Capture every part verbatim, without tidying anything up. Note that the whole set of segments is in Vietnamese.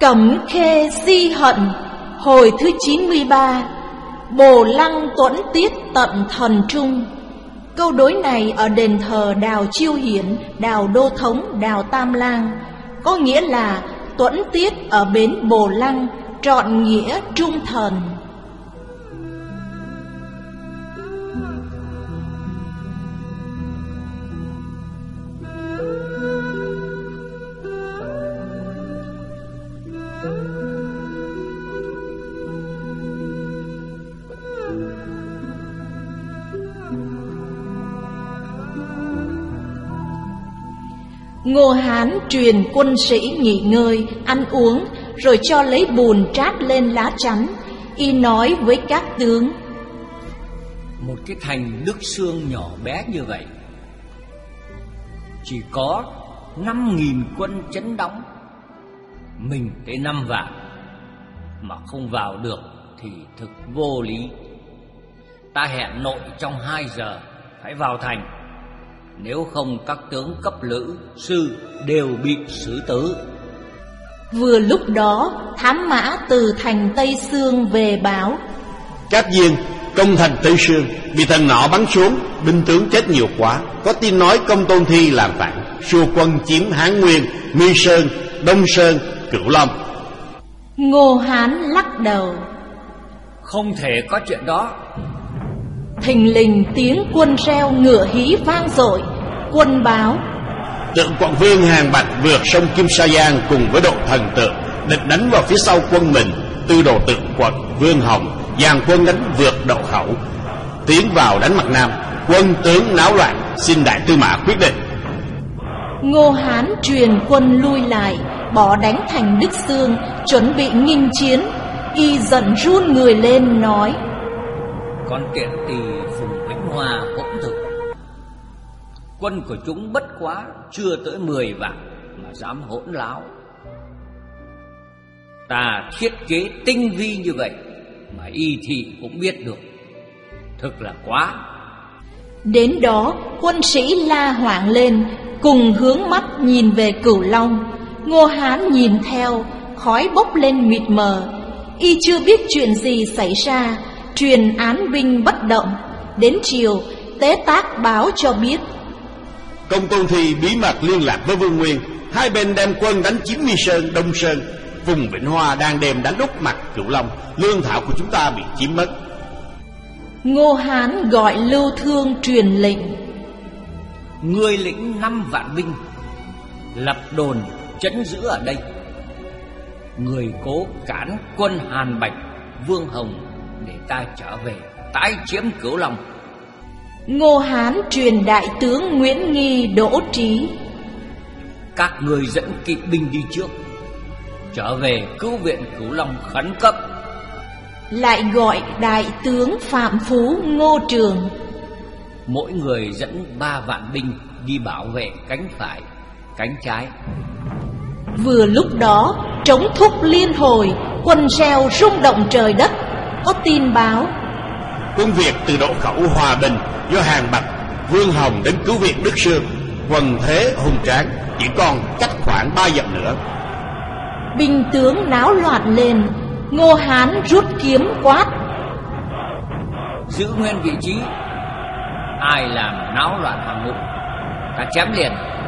Cẩm Khê di hận. Hồi thứ chín mươi ba. Bồ Lăng tuẫn tiết tận thần trung. Câu đối này ở đền thờ Đào Chiêu Hiển, Đào Đô Thống, Đào Tam Lang, có nghĩa là tuẫn tiết ở bến Bồ Lăng, trọn nghĩa trung thần. Ngô Hán truyền quân sĩ nghỉ ngơi, ăn uống, rồi cho lấy bùn trát lên lá chắn. Y nói với các tướng: một cái thành Đức Xương nhỏ bé như vậy, chỉ có năm nghìn quân chấn đóng, mình tới năm vạn mà không vào được thì thực vô lý. Ta hẹn nội trong hai giờ phải vào thành, nếu không các tướng cấp lữ, sư đều bị xử tử. Vừa lúc đó, thám mã từ thành Tây Xương về báo: các viên công thành Tây Xương bị thần nọ bắn xuống, binh tướng chết nhiều quá. Có tin nói Công Tôn Thi làm phản, xua quân chiếm Hán Nguyên, Nghi Sơn, Đông Sơn, Cửu Long. Ngô Hán lắc đầu: không thể có chuyện đó. Thình lình tiếng quân reo ngựa hí vang dội. Quân báo: Tượng quận vương Hàn Bạch vượt sông Kim Sa Giang cùng với đội thần tượng, địch đánh vào phía sau quân mình. Tư đồ tượng quận Vương Hồng dàn quân đánh vượt Đậu Khẩu, tiến vào đánh mặt Nam. Quân tướng náo loạn, xin đại tư mã quyết định. Ngô Hán truyền quân lui lại, bỏ đánh thành Đức Xương, chuẩn bị nghinh chiến. Y giận run người lên nói: con tiện tỳ Phùng Vĩnh Hoa hỗn thực, quân của chúng bất quá chưa tới mười vạn mà dám hỗn láo. Ta thiết kế tinh vi như vậy mà y thị cũng biết được, thực là quá. Đến đó quân sĩ la hoảng lên, cùng hướng mắt nhìn về Cửu Long. Ngô Hán nhìn theo, khói bốc lên mịt mờ. Y chưa biết chuyện gì xảy ra, truyền án binh bất động. Đến chiều, Tế Tác báo cho biết: Công Tôn Thi bí mật liên lạc với Vương Nguyên, hai bên đem quân đánh chiếm Nghi Sơn, Đông Sơn. Vùng Vĩnh Hoa đang đem đánh úp mặt Cửu Long, lương thảo của chúng ta bị chiếm mất. Ngô Hán gọi Lưu Thương truyền lệnh: ngươi lĩnh năm vạn binh, lập đồn trấn giữ ở đây. Người cố cản quân Hàn Bạch, Vương Hồng để ta trở về tái chiếm Cửu Long. Ngô Hán truyền đại tướng Nguyễn Nghi, Đỗ Trí: các người dẫn kỵ binh đi trước, trở về cứu viện Cửu Long khẩn cấp. Lại gọi đại tướng Phạm Phú, Ngô Trường: mỗi người dẫn ba vạn binh đi bảo vệ cánh phải, cánh trái. Vừa lúc đó trống thúc liên hồi, quân reo rung động trời đất. Có tin báo: quân Việt từ Đậu Khẩu hòa bình do Hàn Bạch, Vương Hồng đến cứu viện Đức Xương. Quần thế hùng tráng, chỉ còn cách khoảng ba dặm nữa. Binh tướng náo loạn lên. Ngô Hán rút kiếm quát: giữ nguyên vị trí, ai làm náo loạn hàng ngũ ta chém liền.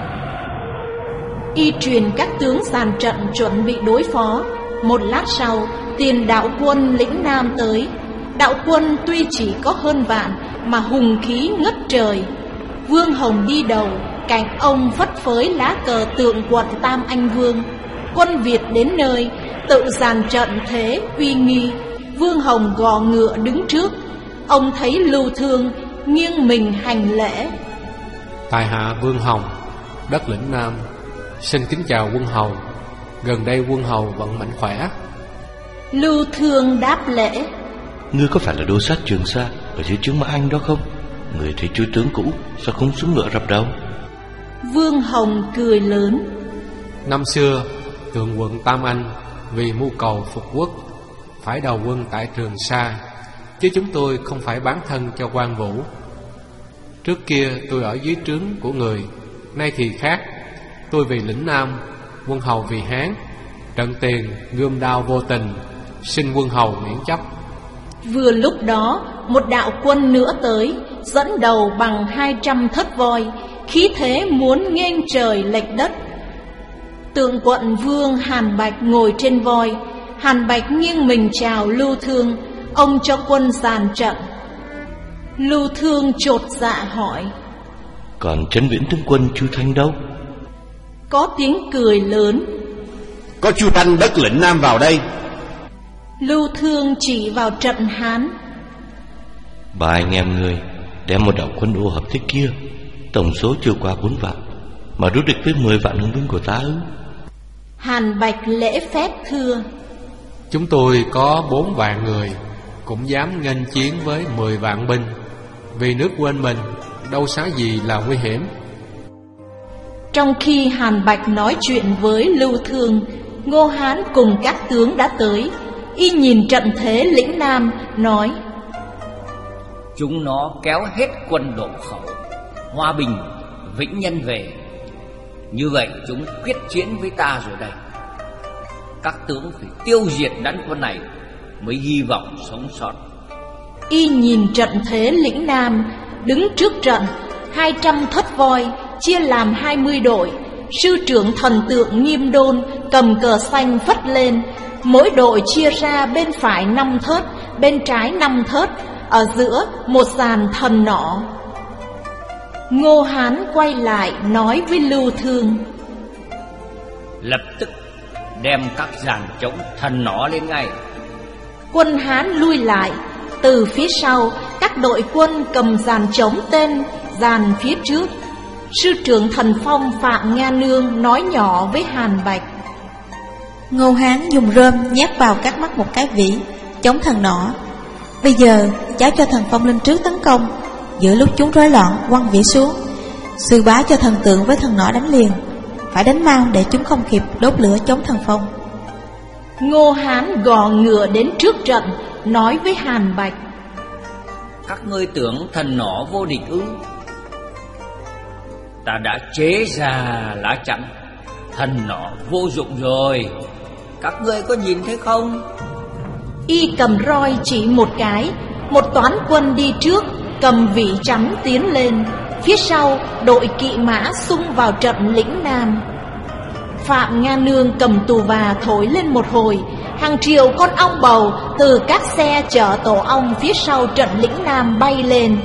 Y truyền các tướng dàn trận chuẩn bị đối phó. Một lát sau, tiền đạo quân lĩnh Nam tới. Đạo quân tuy chỉ có hơn vạn mà hùng khí ngất trời. Vương Hồng đi đầu, cạnh ông phất phới lá cờ tượng quận Tam Anh Vương. Quân Việt đến nơi, tự dàn trận thế uy nghi. Vương Hồng gò ngựa đứng trước. Ông thấy Lưu Thương nghiêng mình hành lễ: tại hạ Vương Hồng, đất lĩnh Nam, xin kính chào quân hầu. Gần đây quân hầu vẫn mạnh khỏe? Lưu Thương đáp lễ: ngươi có phải là đô sát Trường Sa ở dưới trướng Mã Anh đó không? Người thấy chúa tướng cũ sao không xuống ngựa rập đầu? Vương Hồng cười lớn: năm xưa tướng quận Tam Anh vì mưu cầu phục quốc phải đầu quân tại Trường Sa, chứ chúng tôi không phải bán thân cho quan vũ. Trước kia tôi ở dưới trướng của người, nay thì khác. Tôi vì lĩnh Nam, quân hầu vì Hán. Trận tiền gươm đao vô tình, xin quân hầu miễn chấp. Vừa lúc đó, một đạo quân nữa tới, dẫn đầu bằng hai trăm thất voi, khí thế muốn nghênh trời lệch đất. Tượng quận vương Hàn Bạch ngồi trên voi, Hàn Bạch nghiêng mình chào Lưu Thương, ông cho quân dàn trận. Lưu Thương chột dạ hỏi: Còn Trấn Viễn tướng quân Chu Thanh đâu? Có tiếng cười lớn: Có Chu Thanh đất lĩnh Nam vào đây. Lưu Thương chỉ vào trận Hán: Ba anh em người đem một đạo quân ô hợp thế kia, tổng số chưa qua bốn vạn, mà đối địch với mười vạn hùng binh của ta ư? Hàn Bạch lễ phép thưa: Chúng tôi có bốn vạn người, cũng dám nghênh chiến với mười vạn binh. Vì nước quên mình, đâu xá gì là nguy hiểm. Trong khi Hàn Bạch nói chuyện với Lưu Thương, Ngô Hán cùng các tướng đã tới. Y nhìn trận thế lĩnh Nam, nói: Chúng nó kéo hết quân Độ Khẩu, Hoa Bình, Vĩnh Nhân về. Như vậy chúng quyết chiến với ta rồi đây. Các tướng phải tiêu diệt đàn quân này mới hy vọng sống sót. Y nhìn trận thế lĩnh Nam, đứng trước trận, hai trăm thất voi chia làm hai mươi đội. Sư trưởng thần tượng Nghiêm Đôn cầm cờ xanh phất lên. Mỗi đội chia ra bên phải năm thớt, bên trái năm thớt, ở giữa một dàn thần nỏ. Ngô Hán quay lại nói với Lưu Thương: Lập tức đem các dàn trống thần nỏ lên ngay. Quân Hán lui lại. Từ phía sau, các đội quân cầm dàn trống tên dàn phía trước. Sư trưởng thần phong Phạm Nga Nương nói nhỏ với Hàn Bạch: Ngô Hán dùng rơm nhét vào các mắt một cái vĩ, chống thần nỏ. Bây giờ cháu cho thần phong lên trước tấn công. Giữa lúc chúng rối loạn, quăng vĩ xuống. Sư bá cho thần tượng với thần nỏ đánh liền. Phải đánh mau để chúng không kịp đốt lửa chống thần phong. Ngô Hán gò ngựa đến trước trận, nói với Hàn Bạch: Các ngươi tưởng thần nỏ vô địch ư? Ta đã chế ra lá chắn, thần nỏ vô dụng rồi. Các ngươi có nhìn thấy không? Y cầm roi chỉ một cái. Một toán quân đi trước, cầm vĩ chắn tiến lên. Phía sau đội kỵ mã xung vào trận lĩnh Nam. Phạm Nga Nương cầm tù và thổi lên một hồi. Hàng triệu con ong bầu từ các xe chở tổ ong phía sau trận lĩnh Nam bay lên.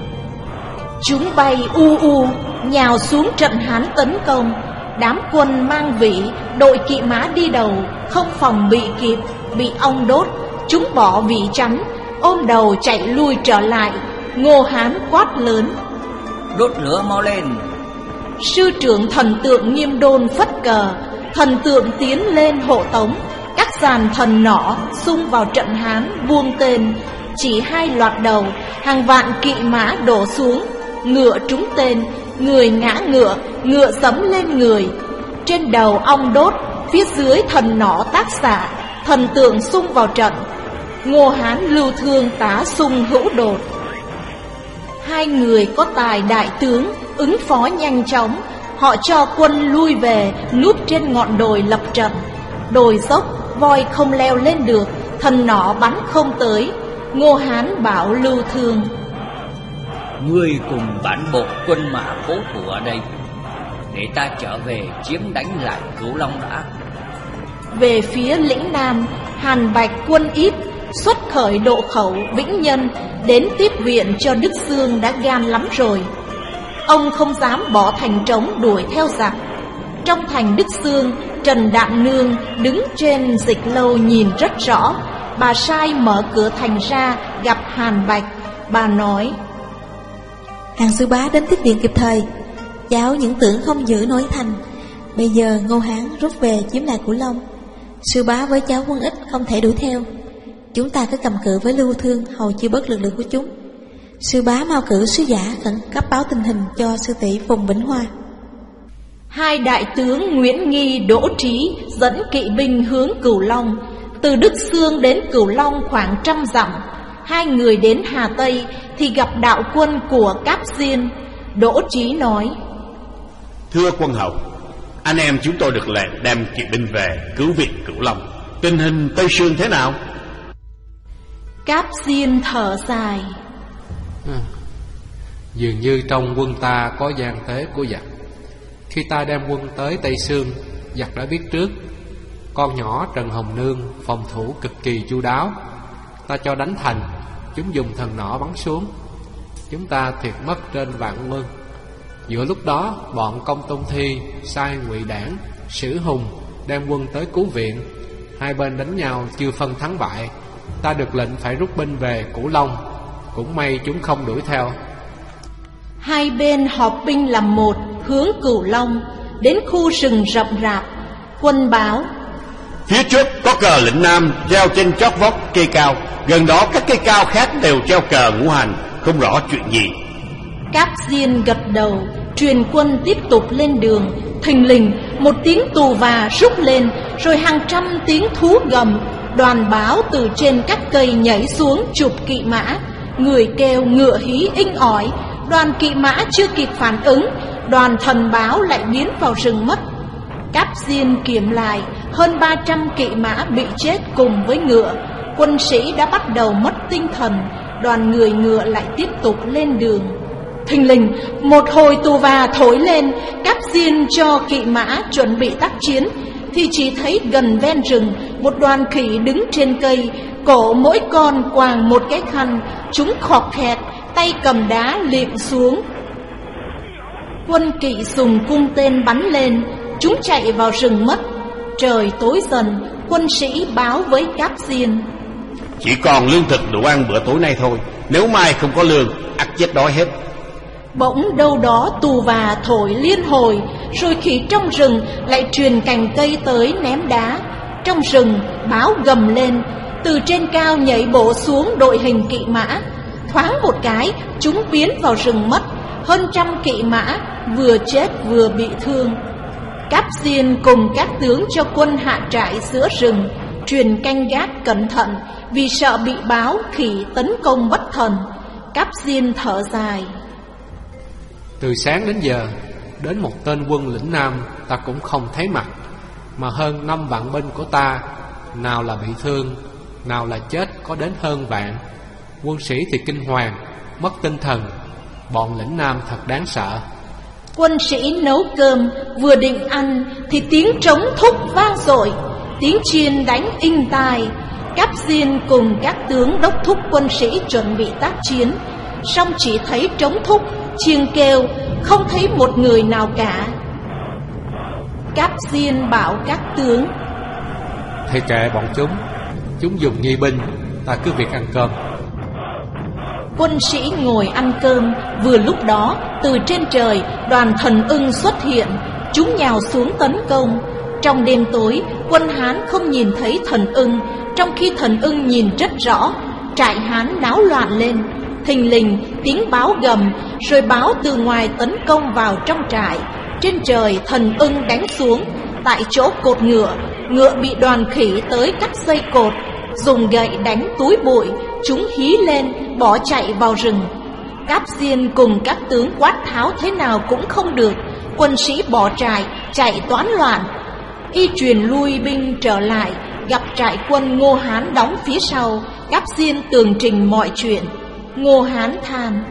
Chúng bay u u nhào xuống trận Hán tấn công. Đám quân mang vĩ, đội kỵ mã đi đầu, không phòng bị kịp, bị ong đốt. Chúng bỏ vĩ chắn, ôm đầu chạy lui trở lại. Ngô Hán quát lớn: Đốt lửa mau lên. Sư trưởng thần tượng Nghiêm Đôn phất cờ. Thần tượng tiến lên hộ tống. Các dàn thần nỏ xung vào trận Hán buông tên. Chỉ hai loạt đầu, hàng vạn kỵ mã đổ xuống. Ngựa trúng tên, người ngã ngựa, ngựa giẫm lên người. Trên đầu ong đốt, phía dưới thần nỏ tác xạ. Thần tượng xung vào trận. Ngô Hán Lưu Thương tá xung hữu đột. Hai người có tài đại tướng, ứng phó nhanh chóng. Họ cho quân lui về, núp trên ngọn đồi lập trận. Đồi dốc, voi không leo lên được, thần nỏ bắn không tới. Ngô Hán bảo Lưu Thương: Ngươi cùng bản bộ quân mã cố thủ ở đây, để ta trở về chiếm đánh lại Cửu Long đã. Về phía lĩnh Nam, Hàn Bạch quân ít, xuất khởi Độ Khẩu, Vĩnh Nhân, đến tiếp viện cho Đức Xương đã gan lắm rồi. Ông không dám bỏ thành trống đuổi theo giặc. Trong thành Đức Xương, Trần Đạm Nương đứng trên dịch lâu nhìn rất rõ. Bà sai mở cửa thành ra gặp Hàn Bạch. Bà nói: Hàng sư bá đến tiếp điện kịp thời. Cháu những tưởng không giữ nổi thành. Bây giờ Ngô Hán rút về chiếm lại Cửu Long. Sư bá với cháu quân ít không thể đuổi theo. Chúng ta cứ cầm cự với Lưu Thương, hầu chưa bớt lực lượng của chúng. Sư bá mau cử sứ giả khẩn cấp báo tình hình cho sư tỷ Phùng Bỉnh Hoa. Hai đại tướng Nguyễn Nghi, Đỗ Trí dẫn kỵ binh hướng Cửu Long. Từ Đức Xương đến Cửu Long khoảng trăm dặm. Hai người đến Hà Tây thì gặp đạo quân của Cáp Diên. Đỗ Trí nói: Thưa quân hầu, Anh em chúng tôi được lệnh đem kỵ binh về cứu viện Cửu Long. Tình hình Tây Sương thế nào? Cáp Diên thở dài. À, dường như trong quân ta có gian tế của giặc. Khi ta đem quân tới Tây Sương, giặc đã biết trước. Con nhỏ Trần Hồng Nương phòng thủ cực kỳ chu đáo. Ta cho đánh thành, chúng dùng thần nỏ bắn xuống. Chúng ta thiệt mất trên vạn quân. Giữa lúc đó, bọn Công Tôn Thi sai Ngụy Đảng, Sử Hùng đem quân tới cứu viện. Hai bên đánh nhau chưa phân thắng bại. Ta được lệnh phải rút binh về Cửu Long. Cũng may chúng không đuổi theo. Hai bên họp binh làm một, hướng Cửu Long. Đến khu rừng rậm rạp, quân báo: phía trước có cờ lĩnh Nam treo trên chót vót cây cao. Gần đó các cây cao khác đều treo cờ ngũ hành. Không rõ chuyện gì. Cáp Diên gật đầu, truyền quân tiếp tục lên đường. Thình lình một tiếng tù và rúc lên, rồi hàng trăm tiếng thú gầm. Đoàn báo từ trên các cây nhảy xuống chụp kỵ mã. Người kêu ngựa hí inh ỏi. Đoàn kỵ mã chưa kịp phản ứng, đoàn thần báo lại biến vào rừng mất. Cáp Diên kiểm lại, hơn ba trăm kỵ mã bị chết cùng với ngựa. Quân sĩ đã bắt đầu mất tinh thần. Đoàn người ngựa lại tiếp tục lên đường. Thình lình một hồi tù và thổi lên. Cáp Diên cho kỵ mã chuẩn bị tác chiến, thì chỉ thấy gần ven rừng một đoàn khỉ đứng trên cây, cổ mỗi con quàng một cái khăn. Chúng khọt khẹt, tay cầm đá liệng xuống. Quân kỵ dùng cung tên bắn lên, chúng chạy vào rừng mất. Trời tối dần, quân sĩ báo với Cáp Diên: chỉ còn lương thực đủ ăn bữa tối nay thôi. Nếu mai không có lương, ắt chết đói hết. Bỗng đâu đó tù và thổi liên hồi, rồi khỉ trong rừng lại truyền cành cây tới ném đá. Trong rừng báo gầm lên, từ trên cao nhảy bổ xuống đội hình kỵ mã. Thoáng một cái, chúng biến vào rừng mất. Hơn trăm kỵ mã vừa chết vừa bị thương. Cáp Diên cùng các tướng cho quân hạ trại giữa rừng, truyền canh gác cẩn thận, vì sợ bị báo khỉ tấn công bất thần. Cáp Diên thở dài: từ sáng đến giờ, đến một tên quân lĩnh Nam ta cũng không thấy mặt. Mà hơn năm vạn binh của ta, nào là bị thương, nào là chết có đến hơn vạn. Quân sĩ thì kinh hoàng, mất tinh thần. Bọn lĩnh Nam thật đáng sợ. Quân sĩ nấu cơm, vừa định ăn thì tiếng trống thúc vang dội, tiếng chiên đánh inh tai. Cáp Diên cùng các tướng đốc thúc quân sĩ chuẩn bị tác chiến. Song chỉ thấy trống thúc, chiêng kêu, không thấy một người nào cả. Cáp Diên bảo các tướng: thầy kệ bọn chúng, chúng dùng nghi binh, ta cứ việc ăn cơm. Quân sĩ ngồi ăn cơm. Vừa lúc đó, từ trên trời, đoàn thần ưng xuất hiện. Chúng nhào xuống tấn công. Trong đêm tối, quân Hán không nhìn thấy thần ưng, trong khi thần ưng nhìn rất rõ. Trại Hán náo loạn lên. Thình lình tiếng báo gầm, rồi báo từ ngoài tấn công vào trong trại. Trên trời thần ưng đánh xuống. Tại chỗ cột ngựa, ngựa bị đoàn khỉ tới cắt dây cột, dùng gậy đánh túi bụi. Chúng hí lên bỏ chạy vào rừng. Cáp Diên cùng các tướng quát tháo thế nào cũng không được. Quân sĩ bỏ trại, chạy toán loạn. Y truyền lui binh trở lại, gặp trại quân Ngô Hán đóng phía sau. Cáp Diên tường trình mọi chuyện. Ngô Hán than: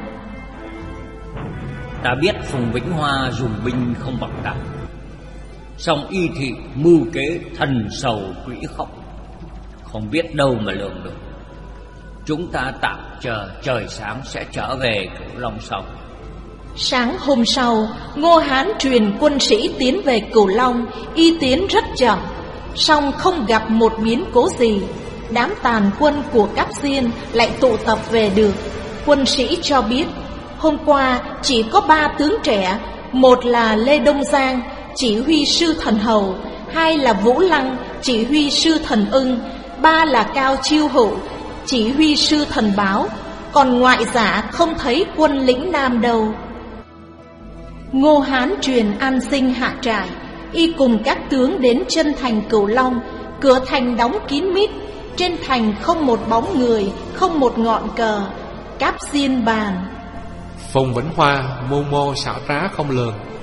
ta biết Phùng Vĩnh Hoa dùng binh không bằng ta, song y thị mưu kế thần sầu quỷ khóc, không biết đâu mà lường được. Chúng ta tạm chờ trời sáng sẽ trở về Cửu Long sau. Sáng hôm sau, Ngô Hán truyền quân sĩ tiến về Cửu Long. Y tiến rất chậm, song không gặp một biến cố gì. Đám tàn quân của Cáp Diên lại tụ tập về được. Quân sĩ cho biết hôm qua chỉ có ba tướng trẻ. Một là Lê Đông Giang, chỉ huy sư thần hầu. Hai là Vũ Lăng, chỉ huy sư thần ưng. Ba là Cao Chiêu Hữu, chỉ huy sư thần báo. Còn ngoại giả không thấy quân lĩnh Nam đâu. Ngô Hán truyền an sinh hạ trại. Y cùng các tướng đến chân thành Cửu Long. Cửa thành đóng kín mít. Trên thành không một bóng người, không một ngọn cờ. Cáp Diên bàn: Phùng Vĩnh Hoa mưu mô xảo trá không lường,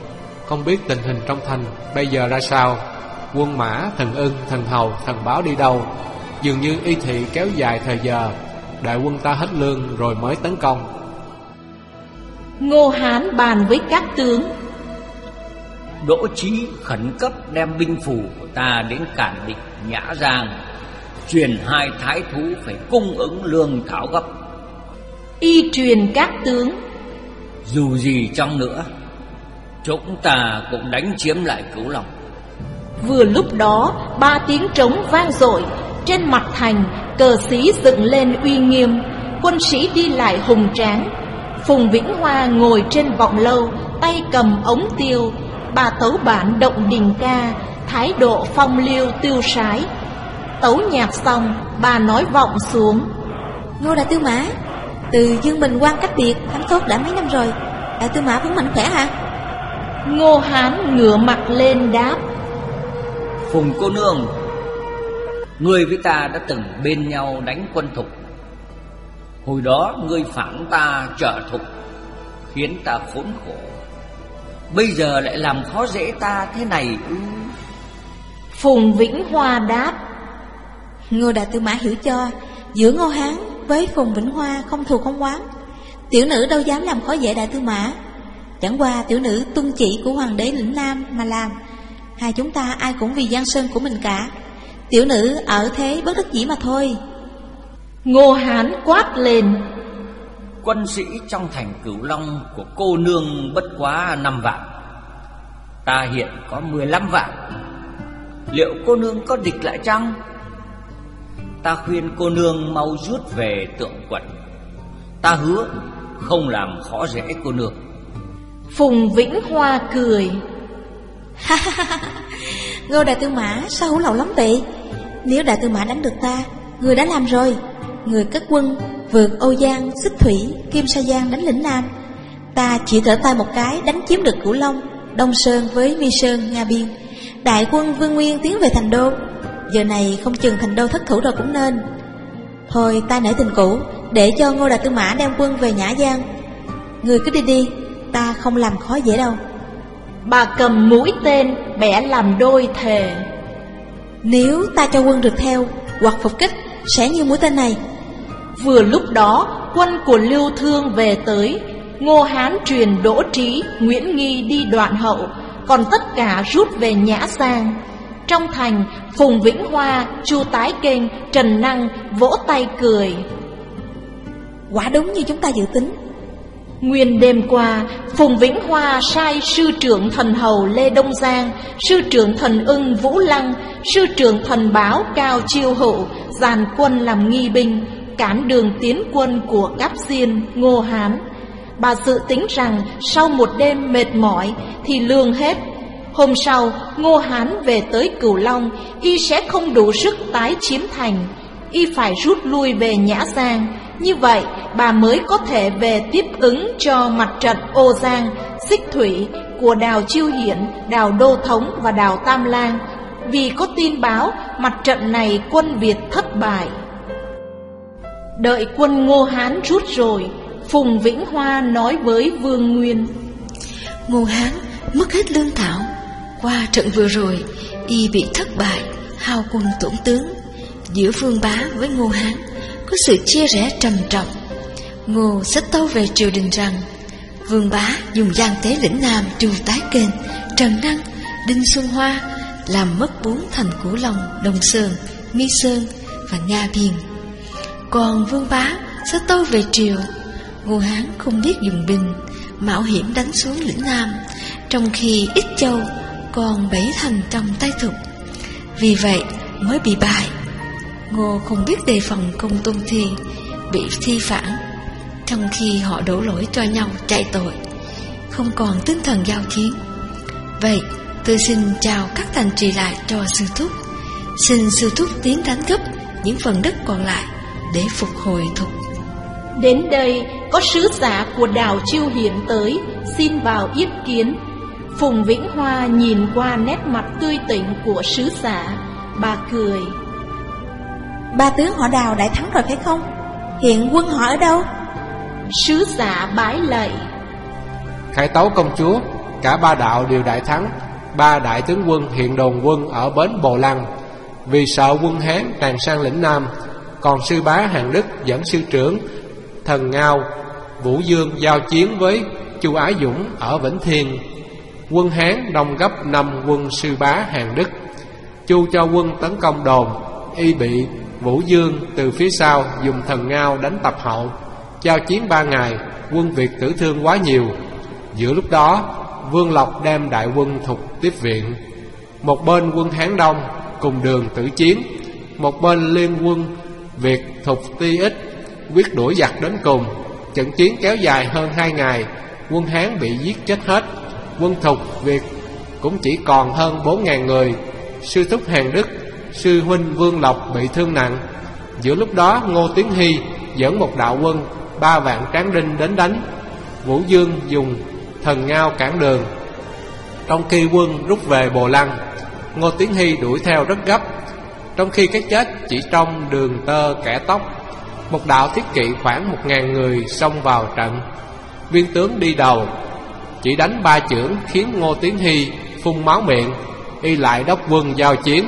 Không biết tình hình trong thành bây giờ ra sao. Quân mã, thần ưng, thần hầu, thần báo đi đâu? Dường như y thị kéo dài thời giờ, đợi quân ta hết lương rồi mới tấn công. Ngô Hán bàn với các tướng. Đỗ Trí khẩn cấp đem binh phủ của ta đến cản địch Nhã Giang, truyền hai thái thú phải cung ứng lương thảo gấp. Y truyền các tướng. Dù gì chăng nữa, chúng ta cũng đánh chiếm lại Cửu Long. Vừa lúc đó, ba tiếng trống vang dội. Trên mặt thành, cờ xí dựng lên uy nghiêm, quân sĩ đi lại hùng tráng. Phùng Vĩnh Hoa ngồi trên vọng lâu, tay cầm ống tiêu. Bà tấu bản động đình ca, thái độ phong liêu tiêu sái. Tấu nhạc xong, bà nói vọng xuống. Ngô đại tư mã, từ Dương Bình quan cách biệt thánh tốt đã mấy năm rồi, đại tư mã vẫn mạnh khỏe hả? Ngô Hán ngửa mặt lên đáp. Phùng cô nương, ngươi với ta đã từng bên nhau đánh quân Thục. Hồi đó ngươi phản ta trở Thục, khiến ta khốn khổ. Bây giờ lại làm khó dễ ta thế này ư? Phùng Vĩnh Hoa đáp. Ngô đại tư mã hiểu cho, giữa Ngô Hán với Phùng Vĩnh Hoa không thù không oán. Tiểu nữ đâu dám làm khó dễ đại tư mã. Chẳng qua tiểu nữ tuân chỉ của hoàng đế lĩnh Nam mà làm. Hai chúng ta ai cũng vì giang sơn của mình cả. Tiểu nữ ở thế bất đắc dĩ mà thôi. Ngô Hán quát lên. Quân sĩ trong thành Cửu Long của cô nương bất quá năm vạn, ta hiện có mười lăm vạn. Liệu cô nương có địch lại chăng? Ta khuyên cô nương mau rút về Tượng Quận. Ta hứa không làm khó dễ cô nương. Phùng Vĩnh Hoa cười. Ngô đại tư mã sao hữu lậu lắm vậy? Nếu đại tư mã đánh được ta, người đã làm rồi. Người cất quân vượt Âu Giang, Xích Thủy, Kim Sa Giang đánh lĩnh Nam. Ta chỉ thở tay một cái đánh chiếm được Cửu Long, Đông Sơn với Mi Sơn, Nga Biên. Đại quân Vương Nguyên tiến về thành đô. Giờ này không chừng thành đô thất thủ rồi cũng nên. Thôi ta nể tình cũ, để cho Ngô đại tư mã đem quân về Nhã Giang. Người cứ đi đi, ta không làm khó dễ đâu. Bà cầm mũi tên bẻ làm đôi thề. Nếu ta cho quân rượt theo hoặc phục kích sẽ như mũi tên này. Vừa lúc đó, quân của Lưu Thương về tới. Ngô Hán truyền Đỗ Trí, Nguyễn Nghi đi Đoạn Hậu, còn tất cả rút về Nhã Giang. Trong thành, Phùng Vĩnh Hoa, Chu Tái Kênh, Trần Năng vỗ tay cười. Quả đúng như chúng ta dự tính. Nguyên đêm qua, Phùng Vĩnh Hoa sai sư trưởng thần hầu Lê Đông Giang, sư trưởng thần ưng Vũ Lăng, sư trưởng thần báo Cao Chiêu Hữu dàn quân làm nghi binh, cản đường tiến quân của Cáp Diên, Ngô Hán. Bà dự tính rằng sau một đêm mệt mỏi thì lương hết. Hôm sau, Ngô Hán về tới Cửu Long, y sẽ không đủ sức tái chiếm thành. Y phải rút lui về Nhã Giang. Như vậy, bà mới có thể về tiếp ứng cho mặt trận Ô Giang, Xích Thủy của Đào Chiêu Hiển, Đào Đô Thống và Đào Tam Lang. Vì có tin báo mặt trận này quân Việt thất bại. Đợi quân Ngô Hán rút rồi, Phùng Vĩnh Hoa nói với Vương Nguyên. Ngô Hán mất hết lương thảo. Qua trận vừa rồi, y bị thất bại, hao quân tổn tướng. Giữa Vương Bá với Ngô Hán có sự chia rẽ trầm trọng. Ngô sẽ tâu về triều đình rằng Vương Bá dùng gian tế lĩnh Nam Chu Tái Kênh, Trần Năng, Đinh Xuân Hoa làm mất bốn thành Cửu Long, Đông Sơn, Mi Sơn và Nga Biên. Còn Vương Bá sẽ tâu về triều Ngô Hán không biết dùng binh, mạo hiểm đánh xuống lĩnh Nam, trong khi Ích Châu còn bảy thành trong tay Thục. Vì vậy mới bị bại. Ngô không biết đề phòng Công Tôn Thi bị thi phản, trong khi họ đổ lỗi cho nhau chạy tội, không còn tinh thần giao chiến. Vậy tôi xin chào các thành trì lại cho sư thúc. Xin sư thúc tiến đánh gấp những phần đất còn lại để phục hồi Thục. Đến đây có sứ giả của Đào Chiêu Hiển tới, xin vào yết kiến. Phùng Vĩnh Hoa nhìn qua nét mặt tươi tỉnh của sứ giả, bà cười. Ba tướng họ Đào đại thắng rồi phải không? Hiện quân họ ở đâu? Sứ giả bái lạy. Khải tấu công chúa, cả ba đạo đều đại thắng. Ba đại tướng quân hiện đồn quân ở bến Bồ Lăng, vì sợ quân Hán tràn sang lĩnh Nam. Còn sư bá Hàn Đức dẫn sư trưởng Thần Ngao, Vũ Dương giao chiến với Chu Ái Dũng ở Vĩnh Thiên. Quân Hán đông gấp năm quân sư bá Hàn Đức. Chu cho quân tấn công đồn, y bị Vũ Dương từ phía sau dùng Thần Ngao đánh tập hậu. Giao chiến ba ngày, quân Việt tử thương quá nhiều. Giữa lúc đó, Vương Lộc đem đại quân Thục tiếp viện. Một bên quân Hán đông cùng đường tử chiến, một bên liên quân Việt Thục ti ít quyết đuổi giặc đến cùng. Trận chiến kéo dài hơn hai ngày, quân Hán bị giết chết hết. Quân Thục Việt cũng chỉ còn hơn bốn ngàn người. Sư thúc Hàn Đức, sư huynh Vương Lộc bị thương nặng. Giữa lúc đó Ngô Tiến Hy dẫn một đạo quân ba vạn tráng đinh đến đánh. Vũ Dương dùng Thần Ngao cản đường. Trong khi quân rút về Bồ Lăng, Ngô Tiến Hy đuổi theo rất gấp. Trong khi cái chết chỉ trong đường tơ kẻ tóc, một đạo thiết kỵ khoảng một ngàn người xông vào trận. Viên tướng đi đầu chỉ đánh ba chưởng khiến Ngô Tiến Hy phun máu miệng, y lại đốc quân giao chiến.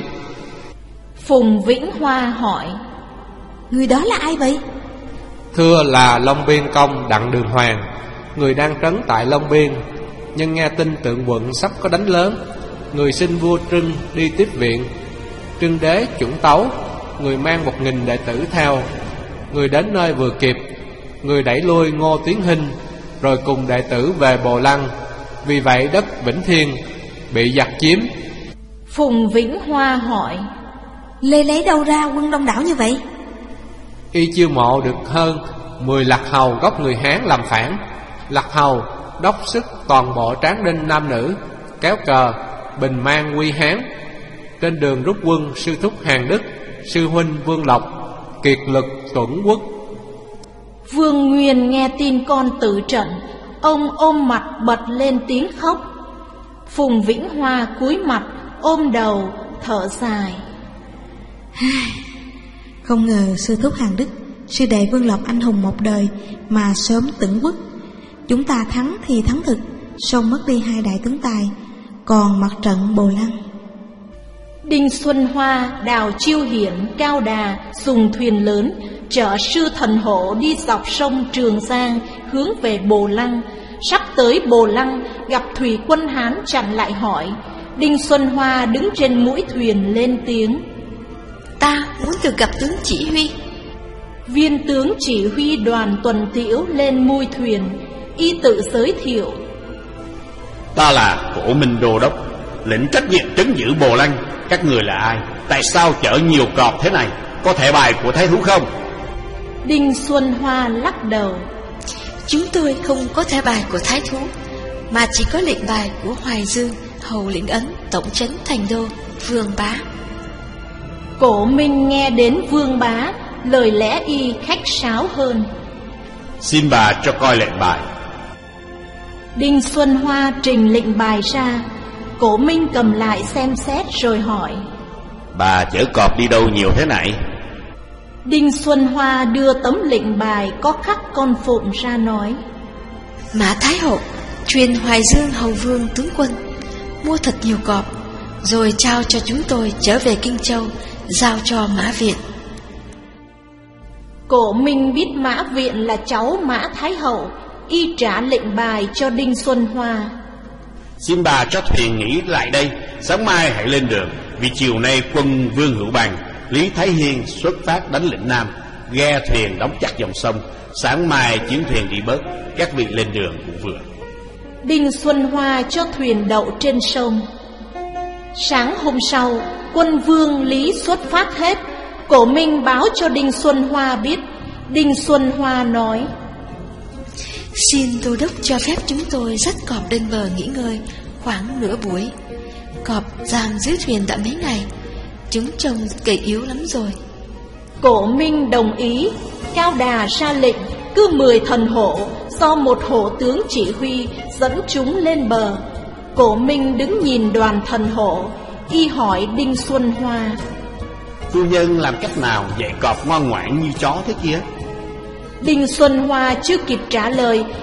Phùng Vĩnh Hoa hỏi: Người đó là ai vậy? Thưa là Long Biên Công Đặng Đường Hoàng, người đang trấn tại Long Biên. Nhưng nghe tin Tượng quận sắp có đánh lớn, người xin vua Trưng đi tiếp viện. Trưng đế chuẩn tấu, người mang một nghìn đệ tử theo. Người đến nơi vừa kịp, người đẩy lui Ngô Tiến Hinh, rồi cùng đệ tử về Bồ Lăng. Vì vậy đất Vĩnh Thiên bị giặc chiếm. Phùng Vĩnh Hoa hỏi: Lê lấy đâu ra quân đông đảo như vậy? Y chiêu mộ được hơn mười lạc hầu gốc người Hán làm phản. Lạc hầu đốc sức toàn bộ tráng đinh nam nữ, kéo cờ bình mang quy Hán. Trên đường rút quân, sư thúc Hàn Đức, sư huynh Vương Lộc kiệt lực tuẫn quốc. Vương Nguyên nghe tin con tử trận, ông ôm mặt bật lên tiếng khóc. Phùng Vĩnh Hoa cúi mặt ôm đầu thở dài. Không ngờ sư thúc Hàn Đức, sư đệ Vương Lộc anh hùng một đời mà sớm tuẫn quốc. Chúng ta thắng thì thắng thực, song mất đi hai đại tướng tài, còn mặt trận Bồ Lăng. Đinh Xuân Hoa, Đào Chiêu Hiển, Cao Đà dùng thuyền lớn chở sư thần hộ đi dọc sông Trường Giang hướng về Bồ Lăng. Sắp tới Bồ Lăng, gặp thủy quân Hán chặn lại hỏi. Đinh Xuân Hoa đứng trên mũi thuyền lên tiếng: Ta muốn được gặp tướng chỉ huy. Viên tướng chỉ huy đoàn tuần tiễu lên mui thuyền, y tự giới thiệu: Ta là Cổ Minh Đô Đốc, lĩnh trách nhiệm trấn giữ Bồ Lăng. Các người là ai? Tại sao chở nhiều cọp thế này? Có thẻ bài của thái thú không? Đinh Xuân Hoa lắc đầu: Chúng tôi không có thẻ bài của thái thú, mà chỉ có lệnh bài của Hoài Dương, hầu lĩnh Ấn, tổng trấn Thành Đô, Vương Bá. Cổ Minh nghe đến Vương Bá, lời lẽ y khách sáo hơn. Xin bà cho coi lệnh bài. Đinh Xuân Hoa trình lệnh bài ra. Cổ Minh cầm lại xem xét rồi hỏi: Bà chở cọp đi đâu nhiều thế này? Đinh Xuân Hoa đưa tấm lệnh bài có khắc con phụng ra nói: Mã Thái Hậu truyền Hoài Dương hầu vương tướng quân mua thật nhiều cọp, rồi trao cho chúng tôi trở về Kinh Châu, giao cho Mã Viện. Cổ Minh biết Mã Viện là cháu Mã Thái Hậu, y trả lệnh bài cho Đinh Xuân Hoa. Xin bà cho thuyền nghỉ lại đây, sáng mai hãy lên đường. Vì chiều nay quân Vương Hữu Bằng, Lý Thái Hiên xuất phát đánh lĩnh Nam. Ghe thuyền đóng chặt dòng sông, sáng mai chiến thuyền đi bớt, các vị lên đường cũng vừa. Đinh Xuân Hoa cho thuyền đậu trên sông. Sáng hôm sau, quân Vương Lý xuất phát hết. Cổ Minh báo cho Đinh Xuân Hoa biết. Đinh Xuân Hoa nói: Xin đô đốc cho phép chúng tôi dắt cọp lên bờ nghỉ ngơi khoảng nửa buổi. Cọp giam dưới thuyền đã mấy ngày, chúng trông gầy yếu lắm rồi. Cổ Minh đồng ý. Cao Đà ra lệnh cứ mười thần hộ do một hộ tướng chỉ huy dẫn chúng lên bờ. Cổ Minh đứng nhìn đoàn thần hộ, y hỏi Đinh Xuân Hoa: Phu nhân làm cách nào dạy cọp ngoan ngoãn như chó thế kia? Đinh Xuân Hoa chưa kịp trả lời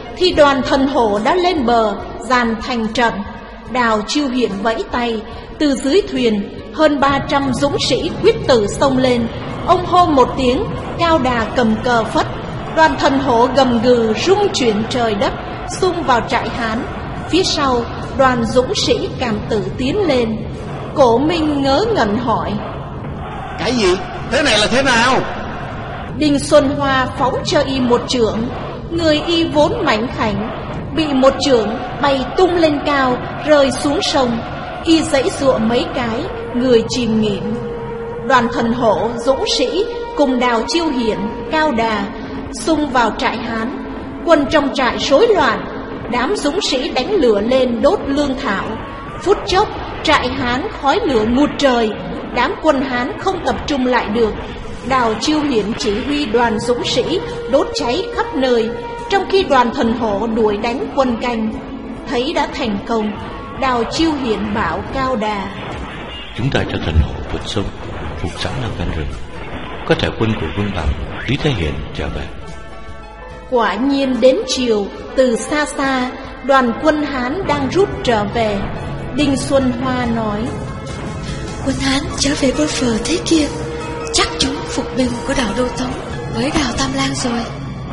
thì đoàn thần hổ đã lên bờ, dàn thành trận. Đào Chiêu Hiển vẫy tay, từ dưới thuyền hơn ba trăm dũng sĩ quyết tử xông lên. Ông hô một tiếng, Cao Đà cầm cờ phất, đoàn thần hổ gầm gừ rung chuyển trời đất, xung vào trại Hán. Phía sau, đoàn dũng sĩ Cảm Tử tiến lên. Cổ Minh ngớ ngẩn hỏi: Cái gì? Thế này là thế nào? Đinh Xuân Hoa phóng cho y một chưởng. Người y vốn mảnh khảnh, bị một chưởng bay tung lên cao, rơi xuống sông. Y giãy giụa mấy cái, người chìm nghỉm. Đoàn thần hổ, dũng sĩ cùng Đào Chiêu Hiển, Cao Đà xung vào trại Hán. Quân trong trại rối loạn, đám dũng sĩ đánh lửa lên đốt lương thảo. Phút chốc, trại Hán khói lửa ngút trời, đám quân Hán không tập trung lại được. Đào Chiêu Hiển chỉ huy đoàn dũng sĩ đốt cháy khắp nơi, trong khi đoàn thần hổ đuổi đánh quân canh. Thấy đã thành công, Đào Chiêu Hiển bảo Cao Đà: Chúng ta cho thần hổ vượt sông, phục sẵn ở ven rừng, có thể quân của Vương Bằng, Lý Thái Hiển trở về. Quả nhiên đến chiều, từ xa xa, đoàn quân Hán đang rút trở về. Đinh Xuân Hoa nói: Quân Hán trở về bờ phờ thế kia, chắc chúng phục binh của Đào Đô Tống với Đào Tam Lang rồi.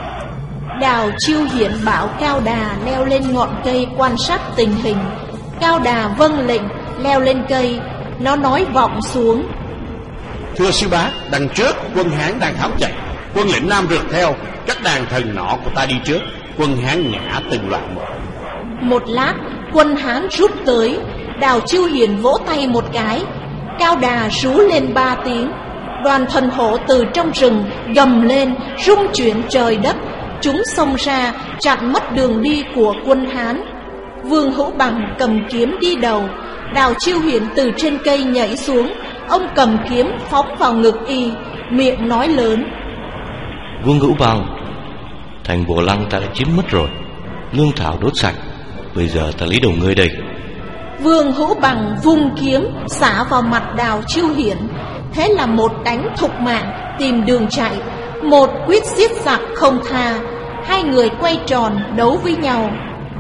Đào Chiêu Hiển bảo Cao Đà leo lên ngọn cây quan sát tình hình. Cao Đà vâng lệnh, leo lên cây. Nó nói vọng xuống: Thưa sư bá, đằng trước quân Hán đang tháo chạy, quân lĩnh Nam rượt theo, các đàn thần nỏ của ta đi trước, quân Hán ngã từng loạt một. Một lát, quân Hán rút tới. Đào Chiêu Hiển vỗ tay một cái, Cao Đà rú lên ba tiếng. Đoàn thần hổ từ trong rừng gầm lên, rung chuyển trời đất. Chúng xông ra chặn mất đường đi của quân Hán. Vương Hữu Bằng cầm kiếm đi đầu. Đào Chiêu Hiển từ trên cây nhảy xuống. Ông cầm kiếm phóng vào ngực y, miệng nói lớn: Vương Hữu Bằng, thành Bồ Lăng ta đã chiếm mất rồi, lương thảo đốt sạch, bây giờ ta lấy đầu ngươi đây. Vương Hữu Bằng vung kiếm xả vào mặt Đào Chiêu Hiển. Thế là một đánh thục mạng, tìm đường chạy, một quyết giết giặc không tha. Hai người quay tròn đấu với nhau.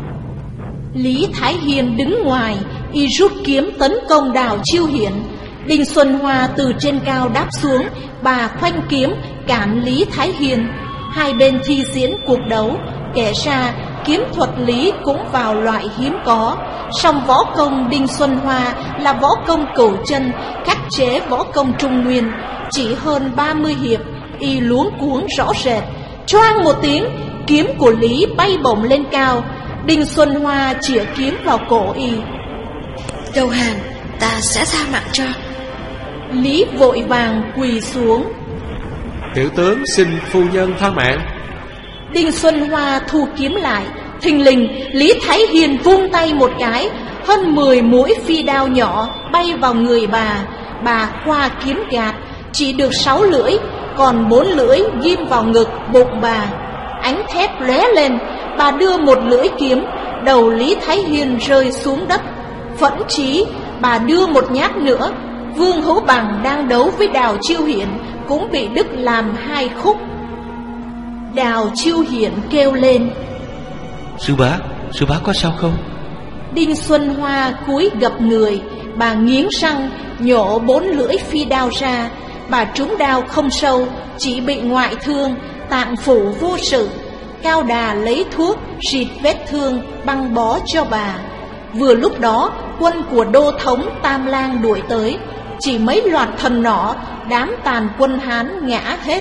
Lý Thái Hiên đứng ngoài, y rút kiếm tấn công Đào Chiêu Hiển. Đinh Xuân Hoa từ trên cao đáp xuống, bà khoanh kiếm cản Lý Thái Hiên. Hai bên thi diễn cuộc đấu, kể ra kiếm thuật Lý cũng vào loại hiếm có. Song võ công Đinh Xuân Hoa là võ công cửu chân, khắc chế võ công Trung Nguyên. Chỉ hơn ba mươi hiệp, y luống cuống rõ rệt. Choang một tiếng, kiếm của Lý bay bổng lên cao. Đinh Xuân Hoa chĩa kiếm vào cổ y. Đầu hàng, ta sẽ tha mạng cho. Lý vội vàng quỳ xuống: Tiểu tướng xin phu nhân tha mạng. Đinh Xuân Hoa thu kiếm lại. Thình lình Lý Thái Hiền vung tay một cái, hơn mười mũi phi đao nhỏ bay vào người bà. Bà qua kiếm gạt, chỉ được sáu lưỡi, còn bốn lưỡi ghim vào ngực bụng bà. Ánh thép lóe lên, bà đưa một lưỡi kiếm, đầu Lý Thái Hiền rơi xuống đất. Phẫn chí, bà đưa một nhát nữa. Vương Hữu Bằng đang đấu với Đào Chiêu Hiển cũng bị đứt làm hai khúc. Đào Chiêu Hiển kêu lên: Sư bá, sư bá có sao không? Đinh Xuân Hoa cúi gập người, bà nghiến răng nhổ bốn lưỡi phi đao ra. Bà trúng đao không sâu, chỉ bị ngoại thương, tạng phủ vô sự. Cao Đà lấy thuốc rịt vết thương, băng bó cho bà. Vừa lúc đó, quân của Đô Thống Tam Lang đuổi tới. Chỉ mấy loạt thần nỏ, đám tàn quân Hán ngã hết.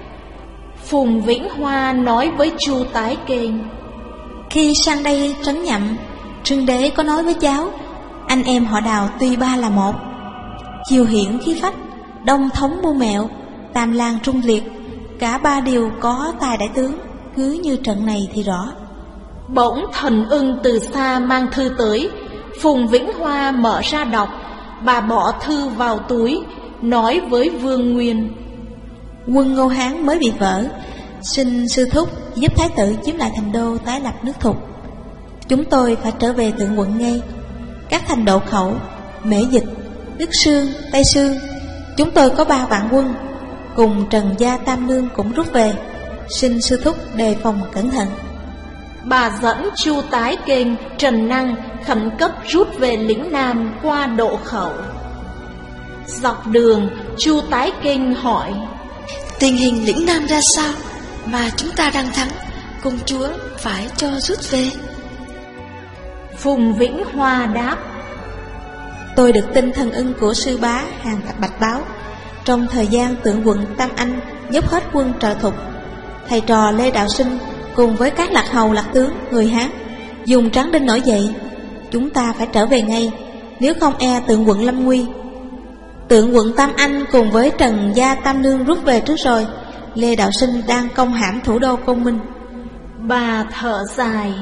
Phùng Vĩnh Hoa nói với Chu Tái Kênh: Khi sang đây trấn nhậm, Trương Đế có nói với cháu, anh em họ Đào tuy ba là một. Chiêu Hiển khí phách, Đông Thống mưu mẹo, Tam Lang trung liệt, cả ba đều có tài đại tướng, cứ như trận này thì rõ. Bỗng Thần Ưng từ xa mang thư tới. Phùng Vĩnh Hoa mở ra đọc. Bà bỏ thư vào túi, nói với Vương Nguyên: Quân Ngô Hán mới bị vỡ, xin sư thúc giúp thái tử chiếm lại thành đô, tái lập nước Thục. Chúng tôi phải trở về Tượng Quận ngay. Các thành Độ Khẩu, Mễ Dịch, Đức Sương, Tây Sương, chúng tôi có ba vạn quân, cùng Trần Gia Tam Lương cũng rút về. Xin sư thúc đề phòng cẩn thận. Bà dẫn Chu Tái Kênh, Trần Năng khẩn cấp rút về lĩnh Nam qua Độ Khẩu. Dọc đường, Chu Tái Kênh hỏi: tình hình lĩnh Nam ra sao mà chúng ta đang thắng, công chúa phải cho rút về? Phùng Vĩnh Hoa đáp: tôi được tin thân ưng của sư bá Hàng Bạch báo, trong thời gian Tượng Quận Tam Anh dốc hết quân trợ thục, thầy trò Lê Đạo Sinh cùng với các lạc hầu lạc tướng người Hán dùng tráng đinh nổi dậy. Chúng ta phải trở về ngay, nếu không e Tượng Quận lâm nguy. Tượng Quận Tam Anh cùng với Trần Gia Tam Nương rút về trước rồi. Lê Đạo Sinh đang công hãm thủ đô Côn Minh. Bà thở dài: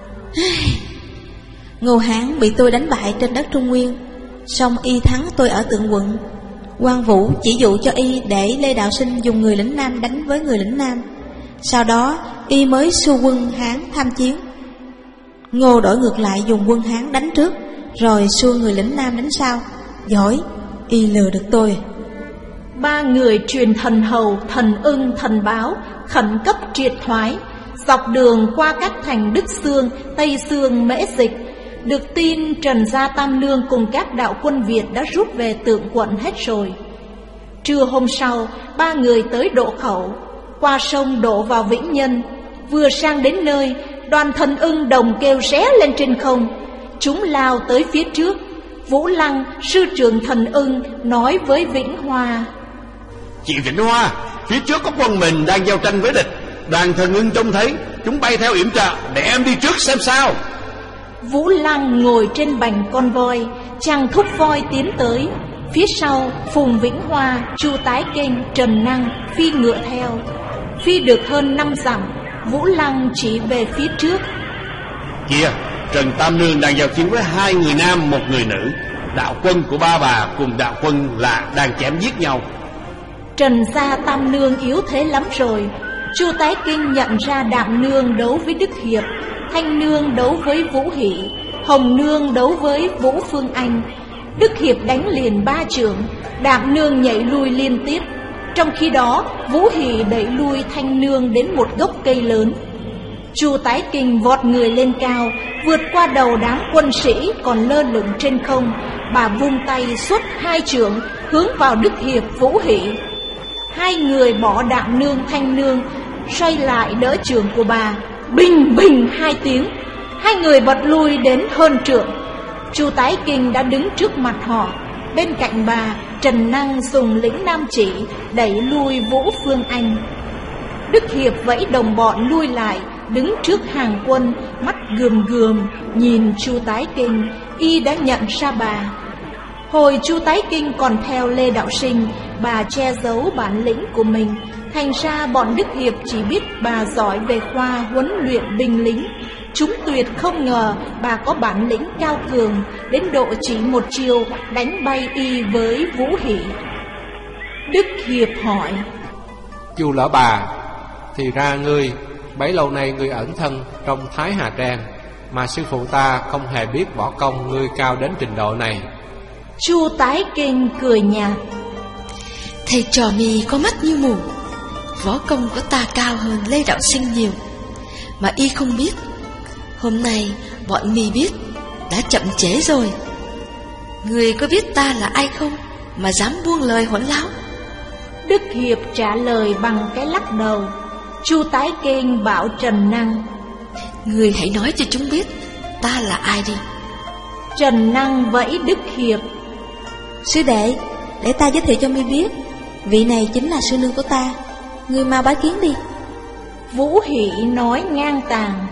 Ngô Hán bị tôi đánh bại trên đất Trung Nguyên, song y thắng tôi ở Tượng Quận. Quan Vũ chỉ dụ cho y để Lê Đạo Sinh dùng người lĩnh Nam đánh với người lĩnh Nam. Sau đó y mới xua quân Hán tham chiến. Ngô đổi ngược lại dùng quân Hán đánh trước, rồi xua người lĩnh Nam đánh sau. Giỏi, y lừa được tôi. Ba người truyền thần hầu, thần ưng, thần báo khẩn cấp triệt thoái. Dọc đường qua các thành Đức Xương, Tây Xương, Mễ Dịch, được tin Trần Gia Tam Nương cùng các đạo quân Việt đã rút về Tượng Quận hết rồi. Trưa hôm sau, ba người tới Độ Khẩu, qua sông đổ vào Vĩnh Nhân. Vừa sang đến nơi, đoàn thần ưng đồng kêu ré lên trên không. Chúng lao tới phía trước. Vũ Lăng, sư trưởng thần ưng, nói với Vĩnh Hoa: chị Vĩnh Hoa, phía trước có quân mình đang giao tranh với địch. Đoàn thần ưng trông thấy, chúng bay theo yểm trợ, để em đi trước xem sao. Vũ Lăng ngồi trên bành con voi, chàng thúc voi tiến tới. Phía sau, Phùng Vĩnh Hoa, Chu Tái Kênh, Trần Năng phi ngựa theo. Phi được hơn năm dặm, Vũ Lăng chỉ về phía trước: kìa, Trần Tam Nương đang giao chiến với hai người nam, một người nữ. Đạo quân của ba bà cùng đạo quân là đang chém giết nhau. Trần Gia Tam Nương yếu thế lắm rồi. Chu Tái Kinh nhận ra Đạm Nương đấu với Đức Hiệp, Thanh Nương đấu với Vũ Hỷ, Hồng Nương đấu với Vũ Phương Anh. Đức Hiệp đánh liền ba chưởng, Đạm Nương nhảy lui liên tiếp. Trong khi đó, Vũ Hỷ đẩy lui Thanh Nương đến một gốc cây lớn. Chu Tái Kinh vọt người lên cao, vượt qua đầu đám quân sĩ còn lơ lửng trên không. Bà vung tay xuất hai chưởng hướng vào Đức Hiệp, Vũ Hỷ. Hai người bỏ Đạm Nương, Thanh Nương, xoay lại đỡ chưởng của bà. Bình bình hai tiếng, hai người bật lui đến hơn trượng. Chu Tái Kinh đã đứng trước mặt họ. Bên cạnh bà, Trần Năng dùng lĩnh Nam chỉ đẩy lui Vũ Phương Anh. Đức Hiệp vẫy đồng bọn lui lại, đứng trước hàng quân, mắt gườm gườm nhìn Chu Tái Kinh. Y đã nhận ra bà. Hồi Chu Tái Kinh còn theo Lê Đạo Sinh, bà che giấu bản lĩnh của mình. Thành ra bọn Đức Hiệp chỉ biết bà giỏi về khoa huấn luyện binh lính. Chúng tuyệt không ngờ bà có bản lĩnh cao cường, đến độ chỉ một chiều đánh bay y với Vũ Hỷ. Đức Hiệp hỏi: Chu lão bà, thì ra ngươi bấy lâu nay ngươi ẩn thân trong Thái Hà Trang, mà sư phụ ta không hề biết võ công ngươi cao đến trình độ này. Chu Tái Kinh cười nhạt: thầy trò mi có mắt như mù. Võ công của ta cao hơn Lê Đạo Sinh nhiều, mà y không biết. Hôm nay bọn mi biết, đã chậm trễ rồi. Người có biết ta là ai không mà dám buông lời hỗn láo? Đức Hiệp trả lời bằng cái lắc đầu. Chu Tái Kinh bảo Trần Năng: người hãy nói cho chúng biết ta là ai đi. Trần Năng vẫy Đức Hiệp: sư đệ, để ta giới thiệu cho mi biết, vị này chính là sư nương của ta. Ngươi mau bái kiến đi. Vũ Hỷ nói ngang tàng: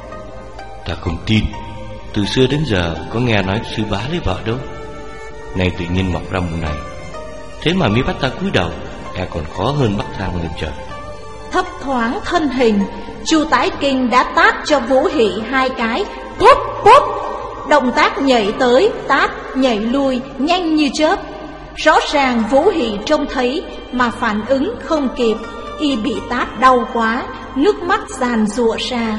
ta không tin. Từ xưa đến giờ có nghe nói sư bá lấy vợ đâu. Nay tự nhiên mọc ra mụ này, thế mà mới bắt ta cúi đầu, e còn khó hơn bắt thang lên trời. Thấp thoáng thân hình, Chu Tái Kinh đã tát cho Vũ Hỷ hai cái. Pốp pốp. Động tác nhảy tới, tát, nhảy lui nhanh như chớp. Rõ ràng Vũ Hỷ trông thấy mà phản ứng không kịp. Y bị tát đau quá, nước mắt giàn giụa ra.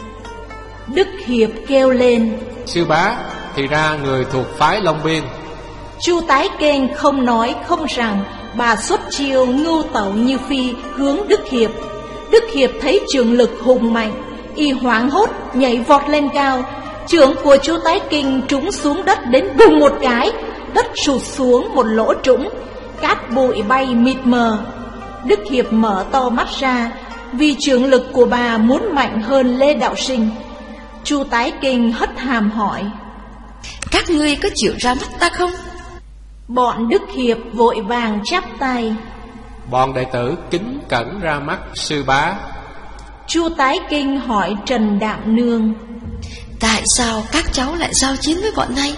Đức Hiệp kêu lên: sư bá, thì ra người thuộc phái Long Biên. Chu Tái Kinh không nói không rằng, bà xuất chiêu ngưu tẩu như phi hướng Đức Hiệp. Đức Hiệp thấy trường lực hùng mạnh, y hoảng hốt nhảy vọt lên cao. Chưởng của Chu Tái Kinh trúng xuống đất đến bùng một cái, đất sụt xuống một lỗ trũng, cát bụi bay mịt mờ. Đức Hiệp mở to mắt ra, vì chưởng lực của bà muốn mạnh hơn Lê Đạo Sinh. Chu Tái Kinh hất hàm hỏi: Các ngươi có chịu ra mắt ta không? Bọn Đức Hiệp vội vàng chắp tay. Bọn đệ tử kính cẩn ra mắt sư bá. Chu Tái Kinh hỏi Trần Đạm Nương: Tại sao các cháu lại giao chiến với bọn này?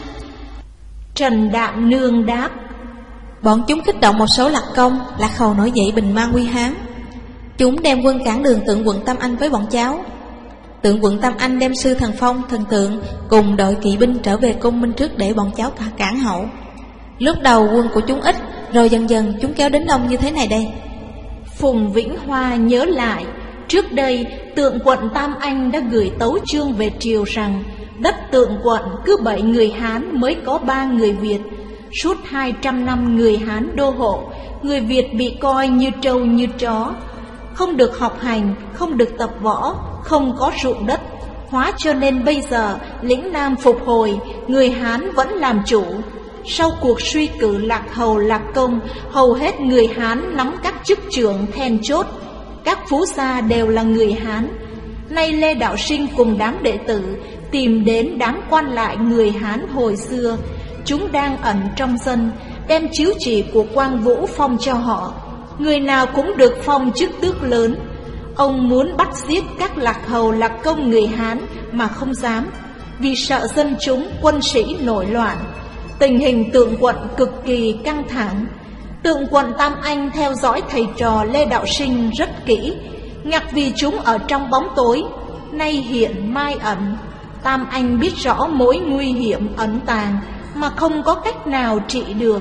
Trần Đạm Nương đáp: Bọn chúng kích động một số lạc công, Lạc Hầu nổi dậy bình mang Quy Hán. Chúng đem quân cản đường Tượng Quận Tam Anh với bọn cháu. Tượng Quận Tam Anh đem sư Thần Phong, Thần Tượng cùng đội kỵ binh trở về Côn Minh trước để bọn cháu cản hậu. Lúc đầu quân của chúng ít, rồi dần dần chúng kéo đến đông như thế này đây. Phùng Vĩnh Hoa nhớ lại, trước đây Tượng Quận Tam Anh đã gửi tấu chương về triều rằng đất Tượng Quận cứ bảy người Hán mới có ba người Việt. Suốt hai trăm năm người Hán đô hộ, người Việt bị coi như trâu như chó, không được học hành, không được tập võ, không có ruộng đất. Hóa cho nên bây giờ lĩnh Nam phục hồi, người Hán vẫn làm chủ. Sau cuộc suy cử Lạc Hầu Lạc Công, hầu hết người Hán nắm các chức trưởng then chốt. Các phú gia đều là người Hán. Nay Lê Đạo Sinh cùng đám đệ tử tìm đến đám quan lại người Hán hồi xưa. Chúng đang ẩn trong dân, đem chiếu chỉ của Quang Vũ phong cho họ. Người nào cũng được phong chức tước lớn. Ông muốn bắt giết các Lạc Hầu Lạc Công người Hán mà không dám, vì sợ dân chúng quân sĩ nổi loạn. Tình hình Tượng Quận cực kỳ căng thẳng. Tượng Quận Tam Anh theo dõi thầy trò Lê Đạo Sinh rất kỹ, ngặt vì chúng ở trong bóng tối, nay hiện mai ẩn. Tam Anh biết rõ mối nguy hiểm ẩn tàng mà không có cách nào trị được.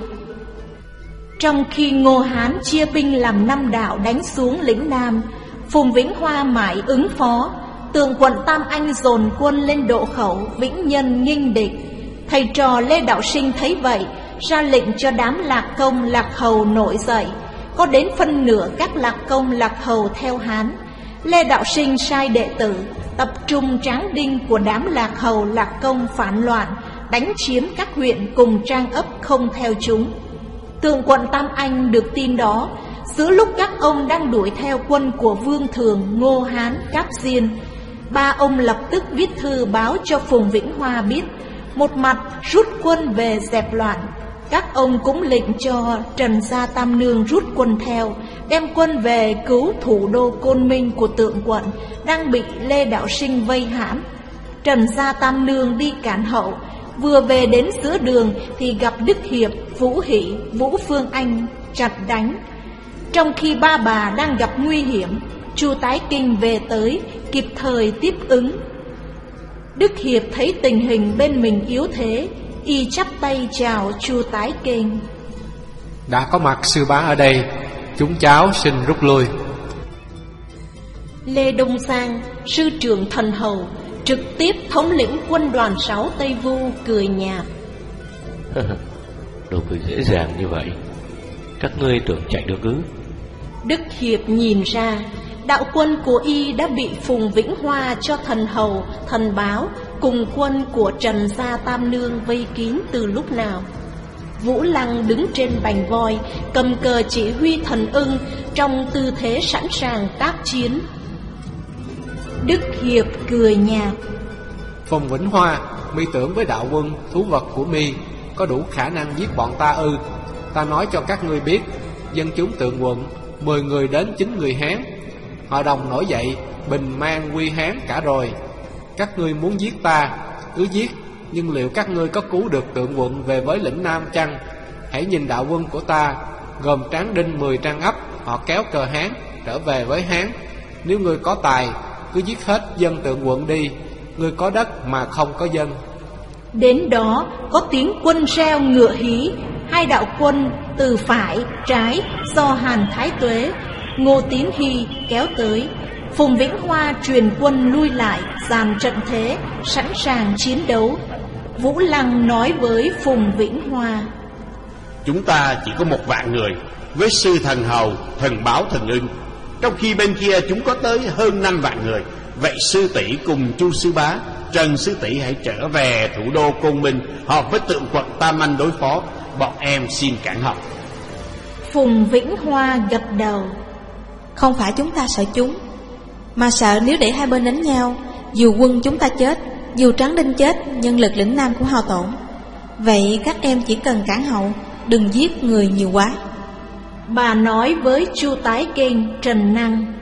Trong khi Ngô Hán chia binh làm năm đạo đánh xuống lĩnh Nam, Phùng Vĩnh Hoa mãi ứng phó. Tượng Quận Tam Anh dồn quân lên Độ Khẩu, Vĩnh Nhân nghênh địch. Thầy trò Lê Đạo Sinh thấy vậy, ra lệnh cho đám Lạc Công Lạc Hầu nổi dậy. Có đến phân nửa các Lạc Công Lạc Hầu theo Hán. Lê Đạo Sinh sai đệ tử tập trung tráng đinh của đám Lạc Hầu Lạc Công phản loạn, đánh chiếm các huyện cùng trang ấp không theo chúng. Tượng Quận Tam Anh được tin đó, giữa lúc các ông đang đuổi theo quân của Vương Thường, Ngô Hán, Cáp Diên, ba ông lập tức viết thư báo cho Phùng Vĩnh Hoa biết, một mặt rút quân về dẹp loạn. Các ông cũng lệnh cho Trần Gia Tam Nương rút quân theo, đem quân về cứu thủ đô Côn Minh của Tượng Quận đang bị Lê Đạo Sinh vây hãm. Trần Gia Tam Nương đi cản hậu, vừa về đến giữa đường thì gặp Đức Hiệp, Vũ Hỷ, Vũ Phương Anh chặt đánh. Trong khi ba bà đang gặp nguy hiểm, Chu Tái Kinh về tới, kịp thời tiếp ứng. Đức Hiệp thấy tình hình bên mình yếu thế, y chắp tay chào Chu Tái Kinh. Đã có mặt sư bá ở đây, chúng cháu xin rút lui. Lê Đông Sang, sư trưởng Thần Hầu, trực tiếp thống lĩnh quân đoàn sáu Tây Vu cười nhạt. Đâu phải dễ dàng như vậy, các ngươi tưởng chạy được ư? Đức Hiệp nhìn ra, đạo quân của y đã bị Phùng Vĩnh Hoa cho Thần Hầu, Thần Báo cùng quân của Trần Gia Tam Nương vây kín từ lúc nào. Vũ Lăng đứng trên bành voi, cầm cờ chỉ huy Thần Ưng trong tư thế sẵn sàng tác chiến. Đức Hiệp cười nhạt. Phùng Vĩnh Hoa, mi tưởng với đạo quân thú vật của mi có đủ khả năng giết bọn ta ư? Ta nói cho các ngươi biết, dân chúng Tượng Quận mười người đến chín người Hán, họ đồng nổi dậy bình mang Quy Hán cả rồi. Các ngươi muốn giết ta cứ giết, nhưng liệu các ngươi có cứu được Tượng Quận về với lĩnh Nam chăng? Hãy nhìn đạo quân của ta, gồm tráng đinh mười trang ấp, họ kéo cờ Hán trở về với Hán. Nếu ngươi có tài, cứ giết hết dân Tượng Quận đi. Ngươi có đất mà không có dân. Đến đó có tiếng quân reo ngựa hí. Hai đạo quân từ phải, trái do Hàn Thái Tuế, Ngô Tín Hy kéo tới. Phùng Vĩnh Hoa truyền quân lui lại, dàn trận thế, sẵn sàng chiến đấu. Vũ Lăng nói với Phùng Vĩnh Hoa: Chúng ta chỉ có một vạn người với sư Thần Hầu, Thần Báo, Thần Ưng, trong khi bên kia chúng có tới hơn năm vạn người. Vậy sư tỷ cùng Chu sư bá, Trần sư tỷ hãy trở về thủ đô Côn Minh, họp với tượng quận Tam Anh đối phó. Bọn em xin cản họp. Phùng Vĩnh Hoa gật đầu. Không phải chúng ta sợ chúng, mà sợ nếu để hai bên đánh nhau, dù quân chúng ta chết, dù Tráng Đinh chết, nhân lực lĩnh Nam cũng hao tổn. Vậy các em chỉ cần cản hậu, đừng giết người nhiều quá. Bà nói với Chu Tái Kinh, Trần Năng: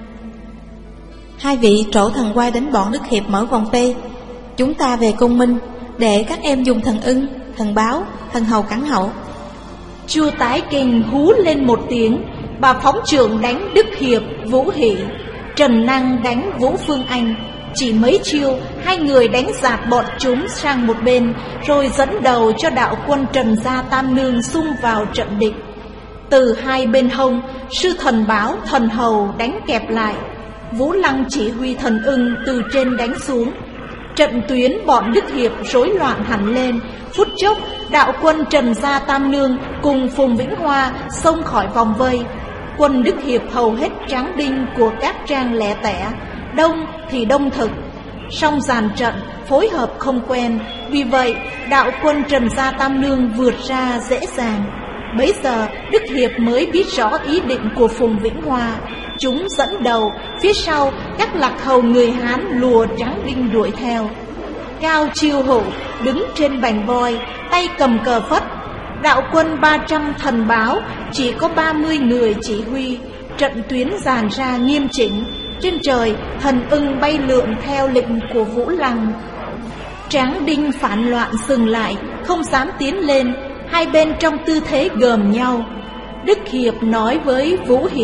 Hai vị trổ thần quay đánh bọn Đức Hiệp mở vòng vây, chúng ta về Côn Minh, để các em dùng thần ưng, thần báo, thần hầu cản hậu. Chu Tái Kinh hú lên một tiếng. Bà phóng trưởng đánh Đức Hiệp, Vũ Hỷ. Trần Năng đánh Vũ Phương Anh. Chỉ mấy chiêu, hai người đánh dạt bọn chúng sang một bên, rồi dẫn đầu cho đạo quân Trần Gia Tam Nương xung vào trận địch. Từ hai bên hông, sư thần báo, thần hầu đánh kẹp lại. Vũ Lăng chỉ huy thần ưng từ trên đánh xuống. Trận tuyến bọn Đức Hiệp rối loạn hẳn lên. Phút chốc, đạo quân Trần Gia Tam Nương cùng Phùng Vĩnh Hoa xông khỏi vòng vây. Quân Đức Hiệp hầu hết tráng đinh của các trang lẻ tẻ, đông thì đông thực. Song dàn trận phối hợp không quen, vì vậy đạo quân Trần Gia Tam Nương vượt ra dễ dàng. Bấy giờ Đức Hiệp mới biết rõ ý định của Phùng Vĩnh Hoa. Chúng dẫn đầu, phía sau các lạc hầu người Hán lùa tráng đinh đuổi theo. Cao Chiêu Hữu đứng trên bành voi, tay cầm cờ phất. Đạo quân ba trăm thần báo chỉ có ba mươi người chỉ huy. Trận tuyến dàn ra nghiêm chỉnh. Trên trời thần ưng bay lượn theo lệnh của Vũ Lăng. Tráng đinh phản loạn dừng lại, không dám tiến lên. Hai bên trong tư thế gờm nhau. Đức Hiệp nói với Vũ Hỷ: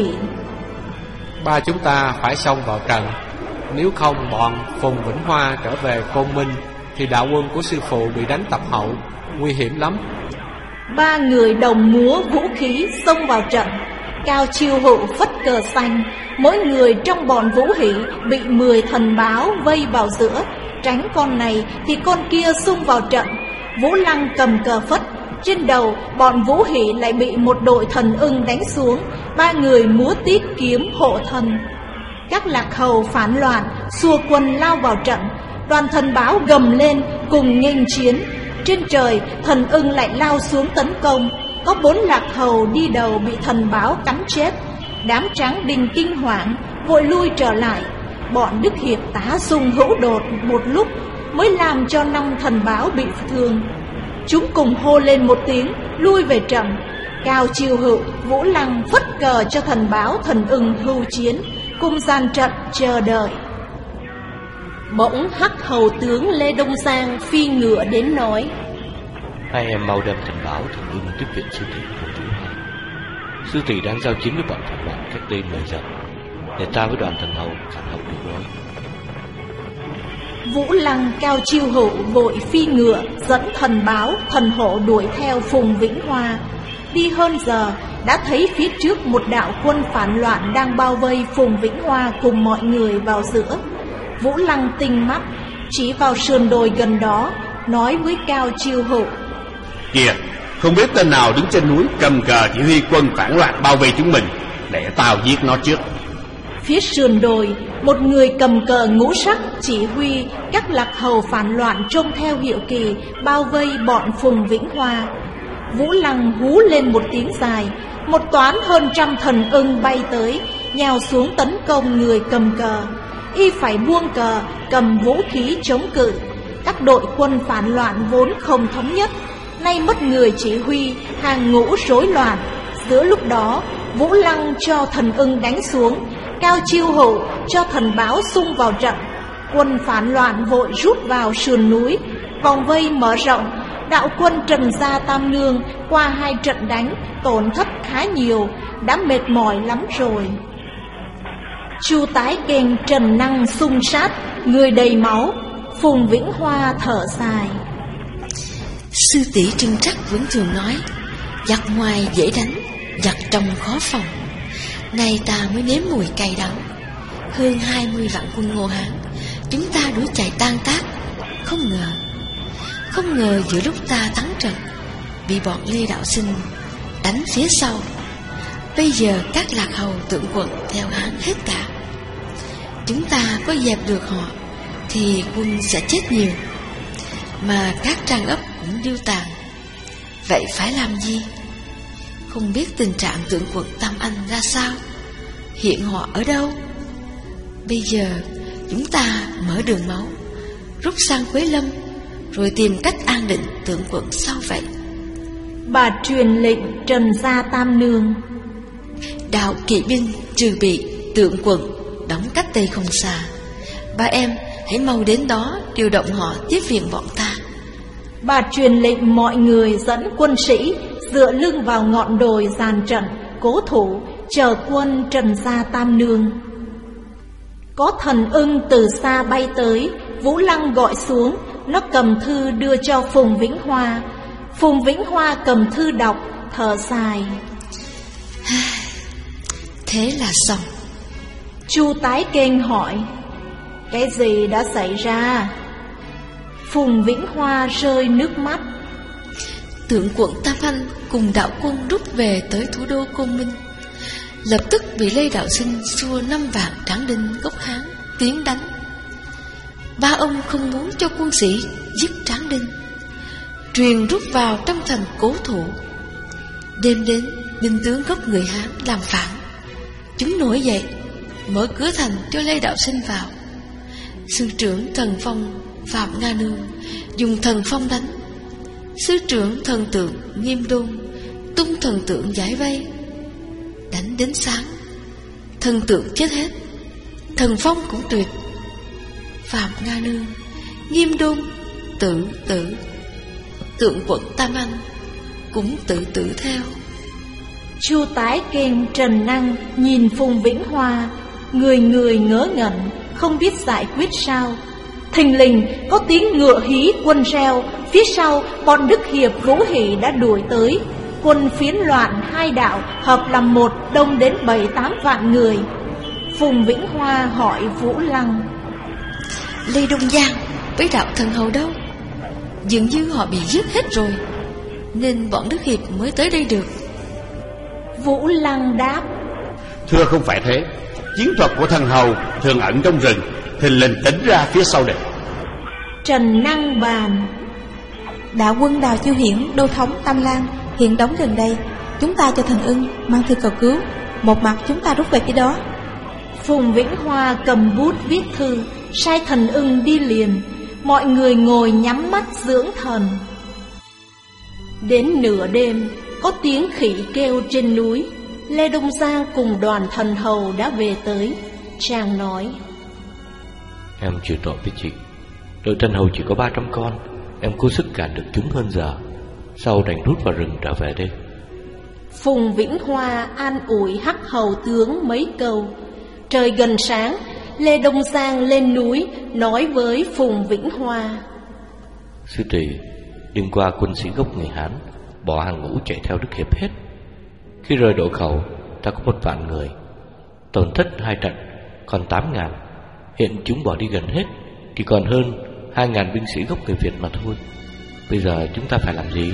Ba chúng ta phải xông vào trận, nếu không bọn Phùng Vĩnh Hoa trở về Côn Minh thì đạo quân của sư phụ bị đánh tập hậu, nguy hiểm lắm. Ba người đồng múa vũ khí xông vào trận. Cao Chiêu Hữu phất cờ xanh. Mỗi người trong bọn Vũ Hỷ bị mười thần báo vây vào giữa, tránh con này thì con kia xung vào trận. Vũ Lăng cầm cờ phất. Trên đầu bọn Vũ Hỷ lại bị một đội thần ưng đánh xuống. Ba người múa tít kiếm hộ thân. Các lạc hầu phản loạn xua quân lao vào trận. Đoàn thần báo gầm lên cùng nghênh chiến. Trên trời thần ưng lại lao xuống tấn công. Có bốn lạc hầu đi đầu bị thần báo cắn chết. Đám tráng đinh kinh hoàng vội lui trở lại. Bọn Đức Hiệp tá xung hữu đột một lúc mới làm cho năm thần báo bị thương. Chúng cùng hô lên một tiếng, lui về trận. Cao Chiêu Hữu, Vũ Lăng phất cờ cho thần báo thần ưng hưu chiến, cùng gian trận chờ đợi. Bỗng Hắc hầu tướng Lê Đông Giang phi ngựa đến nói: Hai em mau đem thần báo thần ưng tiếp viện sư tỷ của Vũ Hoa. Sư tỷ đang giao chiến với bọn phản loạn cách đây mười dặm, để ta với đoàn thần hầu cản hậu được rồi. Vũ Lăng, Cao Chiêu Hữu vội phi ngựa dẫn thần báo thần hộ đuổi theo Phùng Vĩnh Hoa. Đi hơn giờ đã thấy phía trước một đạo quân phản loạn đang bao vây Phùng Vĩnh Hoa cùng mọi người vào giữa. Vũ Lăng tinh mắt chỉ vào sườn đồi gần đó, nói với Cao Chiêu Hữu: Kìa, không biết tên nào đứng trên núi cầm cờ chỉ huy quân phản loạn bao vây chúng mình, để tao giết nó trước. Phía sườn đồi, một người cầm cờ ngũ sắc chỉ huy các lạc hầu phản loạn trông theo hiệu kỳ bao vây bọn Phùng Vĩnh Hoa. Vũ Lăng hú lên một tiếng dài, một toán hơn trăm thần ưng bay tới, nhào xuống tấn công người cầm cờ. Y phải buông cờ, cầm vũ khí chống cự. Các đội quân phản loạn vốn không thống nhất, nay mất người chỉ huy, hàng ngũ rối loạn. Giữa lúc đó, Vũ Lăng cho thần ưng đánh xuống, Cao Chiêu Hữu cho thần báo xung vào trận. Quân phản loạn vội rút vào sườn núi, vòng vây mở rộng. Đạo quân Trần Gia Tam Nương qua hai trận đánh, tổn thất khá nhiều, đã mệt mỏi lắm rồi. Chu Tái Kinh Trần Năng xung sát, người đầy máu. Phùng Vĩnh Hoa thở dài: Sư tỷ Trưng Trắc vẫn thường nói, giặc ngoài dễ đánh, giặc trong khó phòng. Nay ta mới nếm mùi cay đắng. Hơn hai mươi vạn quân Ngô Hán, chúng ta đuổi chạy tan tác. Không ngờ, không ngờ giữa lúc ta thắng trận, bị bọn Lê Đạo Sinh đánh phía sau. Bây giờ các lạc hầu tượng quận theo Hán hết cả. chúng ta có dẹp được họ thì quân sẽ chết nhiều, mà các trang ấp cũng điêu tàn. Vậy phải làm gì? Không biết tình trạng tướng quận Tam Anh ra sao, hiện họ ở đâu. Bây giờ chúng ta mở đường máu, rút sang Quế Lâm, rồi tìm cách an định tướng quận sau vậy. Bà truyền lệnh Trần Gia Tam Nương. Đạo kỵ binh trừ bị tượng quận đóng cách đây không xa. Ba em hãy mau đến đó điều động họ tiếp viện bọn ta. Bà truyền lệnh mọi người dẫn quân sĩ dựa lưng vào ngọn đồi dàn trận, cố thủ chờ quân Trần Gia Tam Nương. Có thần ưng từ xa bay tới, Vũ Lăng gọi xuống. Nó cầm thư đưa cho Phùng Vĩnh Hoa. Phùng Vĩnh Hoa cầm thư đọc, thở dài. Thế là xong. Chu Tái Kênh hỏi: cái gì đã xảy ra? Phùng Vĩnh Hoa rơi nước mắt. Tướng quận Tam Anh cùng đạo quân rút về tới thủ đô Côn Minh. Lập tức bị Lê Đạo Sinh xua năm vạn Tráng Đinh gốc Hán tiến đánh. Ba ông không muốn cho quân sĩ giết Tráng Đinh, truyền rút vào trong thành cố thủ. Đêm đến, binh tướng gốc người Hán làm phản. Chúng nổi dậy, mở cửa thành cho Lê Đạo Sinh vào. Sư trưởng Thần Phong Phạm Nga Nương dùng thần phong đánh. Sư trưởng thần tượng Nghiêm Đôn tung thần tượng giải vây. Đánh đến sáng, thần tượng chết hết, thần phong cũng tuyệt. Phạm Nga Nương, Nghiêm Đôn tự tử, tượng quận Tam Anh cũng tự tử theo. Chu Tái Kênh, Trần Năng nhìn Phùng Vĩnh Hoa, người người ngớ ngẩn, không biết giải quyết sao. Thình lình có tiếng ngựa hí quân reo, phía sau bọn Đức Hiệp Vũ Hỷ đã đuổi tới. Quân phiến loạn hai đạo hợp làm một, đông đến bảy tám vạn người. Phùng Vĩnh Hoa hỏi Vũ Lăng: Lê Đông Giang với đạo thần hầu đâu? Dường như họ bị giết hết rồi, nên bọn Đức Hiệp mới tới đây được. Vũ Lăng đáp: thưa không phải thế. Chiến thuật của thần hầu thường ẩn trong rừng, thình lình tính ra phía sau địch. Trần Năng bàn: đạo quân Đào Chiêu Hiển, đô thống Tam Lan hiện đóng gần đây. Chúng ta cho thần ưng mang thư cầu cứu, một mặt chúng ta rút về phía đó. Phùng Vĩnh Hoa cầm bút viết thư, sai thần ưng đi liền. Mọi người ngồi nhắm mắt dưỡng thần. Đến nửa đêm, có tiếng khỉ kêu trên núi. Lê Đông Giang cùng đoàn thần hầu đã về tới. Chàng nói: em chưa rõ với chị, đội thần hầu chỉ có ba trăm con, em cố sức cản được chúng hơn giờ, sau đành rút vào rừng trở về đây. Phùng Vĩnh Hoa an ủi Hắc hầu tướng mấy câu. Trời gần sáng, Lê Đông Giang lên núi nói với Phùng Vĩnh Hoa: sư tỷ, đêm qua quân sĩ gốc người Hán bỏ hàng ngũ chạy theo Đức Hiệp hết. Khi rời Độ Khẩu, ta có một vạn người, tổn thất hai trận, còn tám ngàn. Hiện chúng bỏ đi gần hết, chỉ còn hơn hai ngàn binh sĩ gốc người Việt mà thôi. Bây giờ chúng ta phải làm gì?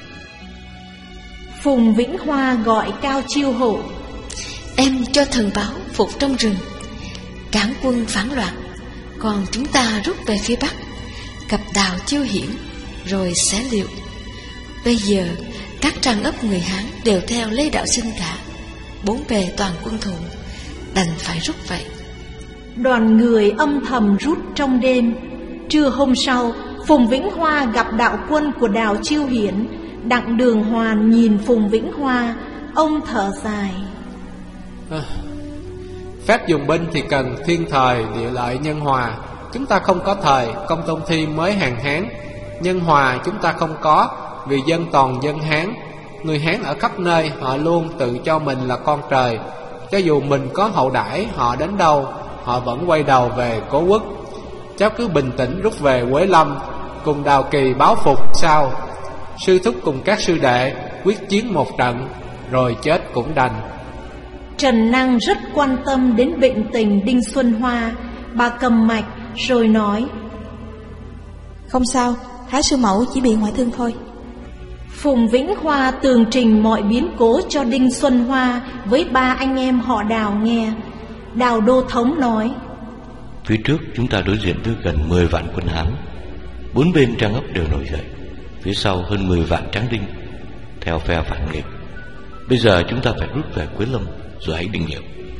Phùng Vĩnh Hoa gọi Cao Chiêu Hổ: em cho thần báo phục trong rừng, cản quân phản loạn. Còn chúng ta rút về phía bắc, gặp Đào Chiêu Hiển, rồi xé liệu. Bây giờ các trang ấp người Hán đều theo Lê Đạo Sinh cả, bốn bề toàn quân thù, đành phải rút vậy. Đoàn người âm thầm rút trong đêm. Trưa hôm sau, Phùng Vĩnh Hoa gặp đạo quân của Đào Chiêu Hiển. Đặng Đường Hoàn nhìn Phùng Vĩnh Hoa, ông thở dài: à, phép dùng binh thì cần thiên thời địa lợi nhân hòa. Chúng ta không có thời, Công Tôn Thi mới hàng Hán. Nhân hòa chúng ta không có, vì dân toàn dân Hán. Người Hán ở khắp nơi, họ luôn tự cho mình là con trời. Cho dù mình có hậu đãi họ đến đâu, họ vẫn quay đầu về cố quốc. Cháu cứ bình tĩnh rút về Quế Lâm, cùng Đào Kỳ báo phục sao. Sư thúc cùng các sư đệ quyết chiến một trận, rồi chết cũng đành. Trần Năng rất quan tâm đến bệnh tình Đinh Xuân Hoa. Bà cầm mạch rồi nói: không sao, Thái sư mẫu chỉ bị ngoại thương thôi. Phùng Vĩnh Hoa tường trình mọi biến cố cho Đinh Xuân Hoa với ba anh em họ Đào nghe. Đào đô thống nói: Phía trước chúng ta đối diện với gần mười vạn quân Hán. Bốn bên trang ấp đều nổi dậy, phía sau hơn mười vạn tráng đinh theo phe phản nghịch. Bây giờ chúng ta phải rút về Quế Lâm rồi hãy định liệu.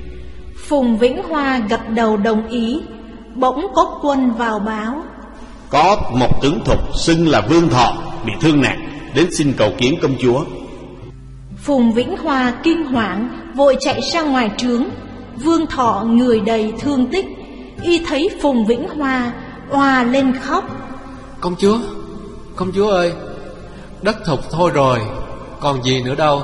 Phùng Vĩnh Hoa gật đầu đồng ý. Bỗng có quân vào báo: Có một tướng thục xưng là Vương Thọ bị thương nặng, đến xin cầu kiến công chúa. Phùng Vĩnh Hoa kinh hoàng, vội chạy ra ngoài trướng. Vương Thọ người đầy thương tích, y thấy Phùng Vĩnh Hoa òa lên khóc: Công chúa, công chúa ơi, đất thục thôi rồi, còn gì nữa đâu.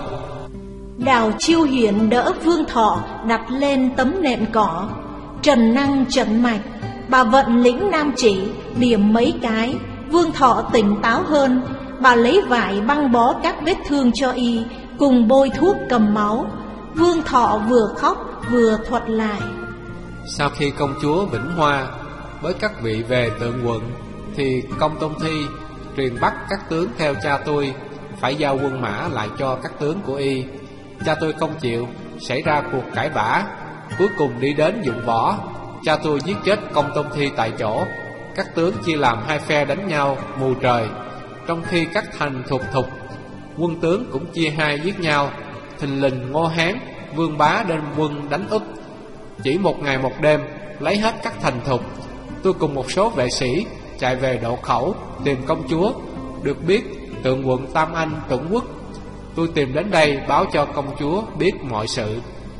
Đào Chiêu Hiển đỡ Vương Thọ đặt lên tấm nệm cỏ. Trần Năng trận mạch, bà vận lĩnh nam chỉ điểm mấy cái. Vương Thọ tỉnh táo hơn, bà lấy vải băng bó các vết thương cho y, cùng bôi thuốc cầm máu. Vương Thọ vừa khóc vừa thuật lại: Sau khi công chúa Vĩnh Hoa với các vị về Tượng Quận, thì Công Tôn Thi truyền bắt các tướng theo cha tôi phải giao quân mã lại cho các tướng của y. Cha tôi không chịu, xảy ra cuộc cãi vã, cuối cùng đi đến dụng võ. Cha tôi giết chết Công Tôn Thi tại chỗ. Các tướng chia làm hai phe đánh nhau mù trời. Trong khi các thành thuộc thục, quân tướng cũng chia hai giết nhau. Thình lình Ngô Hán, Vương Bá đem quân đánh Ức. Chỉ một ngày một đêm lấy hết các thành thục. Tôi cùng một số vệ sĩ chạy về Độ Khẩu tìm công chúa. Được biết Tượng Quận Tam Anh Tuẩn Quốc. Tôi tìm đến đây báo cho công chúa biết mọi sự.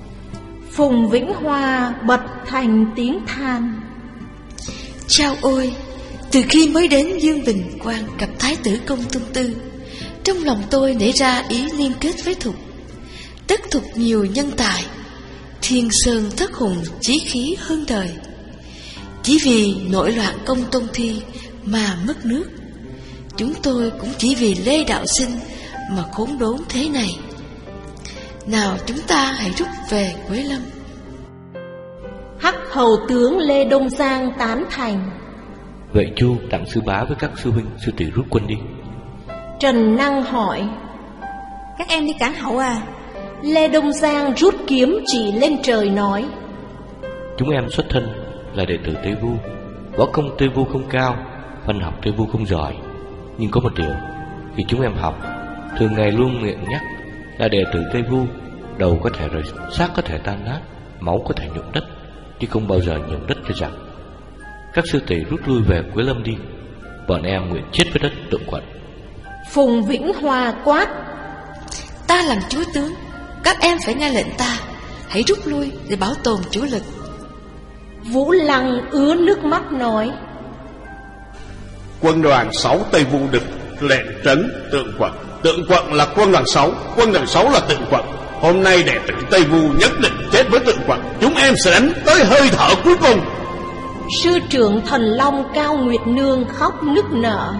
Phùng Vĩnh Hoa bật thành tiếng than: Chao ôi, từ khi mới đến Dương Bình Quan gặp Thái tử Công Tôn Tư, trong lòng tôi nảy ra ý liên kết với Thục. Đất Thục nhiều nhân tài, Thiên Sơn thất hùng chí khí hơn đời. Chỉ vì nội loạn Công Tôn Thi mà mất nước. Chúng tôi cũng chỉ vì Lê Đạo Sinh mà khốn đốn thế này. Nào chúng ta hãy rút về Quế Lâm. Hắc hầu tướng Lê Đông Giang tán thành: Vậy Chu, Đặng sư bá với các sư huynh sư tỷ rút quân đi. Trần Năng hỏi: Các em đi cản hậu à? Lê Đông Giang rút kiếm chỉ lên trời nói: Chúng em xuất thân là đệ tử Tây Vu. Võ công Tây Vu không cao, văn học Tây Vu không giỏi. Nhưng có một điều, khi chúng em học, thường ngày luôn miệng nhắc là đệ tử Tây Vu, đầu có thể rời, xác có thể tan nát, máu có thể nhuộm đất, chứ không bao giờ nhuộm đất cho giặc. Các sư tỷ rút lui về Quế Lâm đi, bọn em nguyện chết với đất Tượng Quận. Phùng Vĩnh Hoa quát: Ta làm chúa tướng, các em phải nghe lệnh ta, hãy rút lui để bảo tồn chủ lực. Vũ Lăng ứa nước mắt nói: Quân đoàn sáu Tây Vu được lệnh trấn Tượng Quận. Tượng Quận là quân đoàn sáu, quân đoàn sáu là Tượng Quận. Hôm nay đệ tử Tây Vu nhất định chết với Tượng Quận. Chúng em sẽ đánh tới hơi thở cuối cùng. Sư trưởng Thần Long Cao Nguyệt Nương khóc nức nở: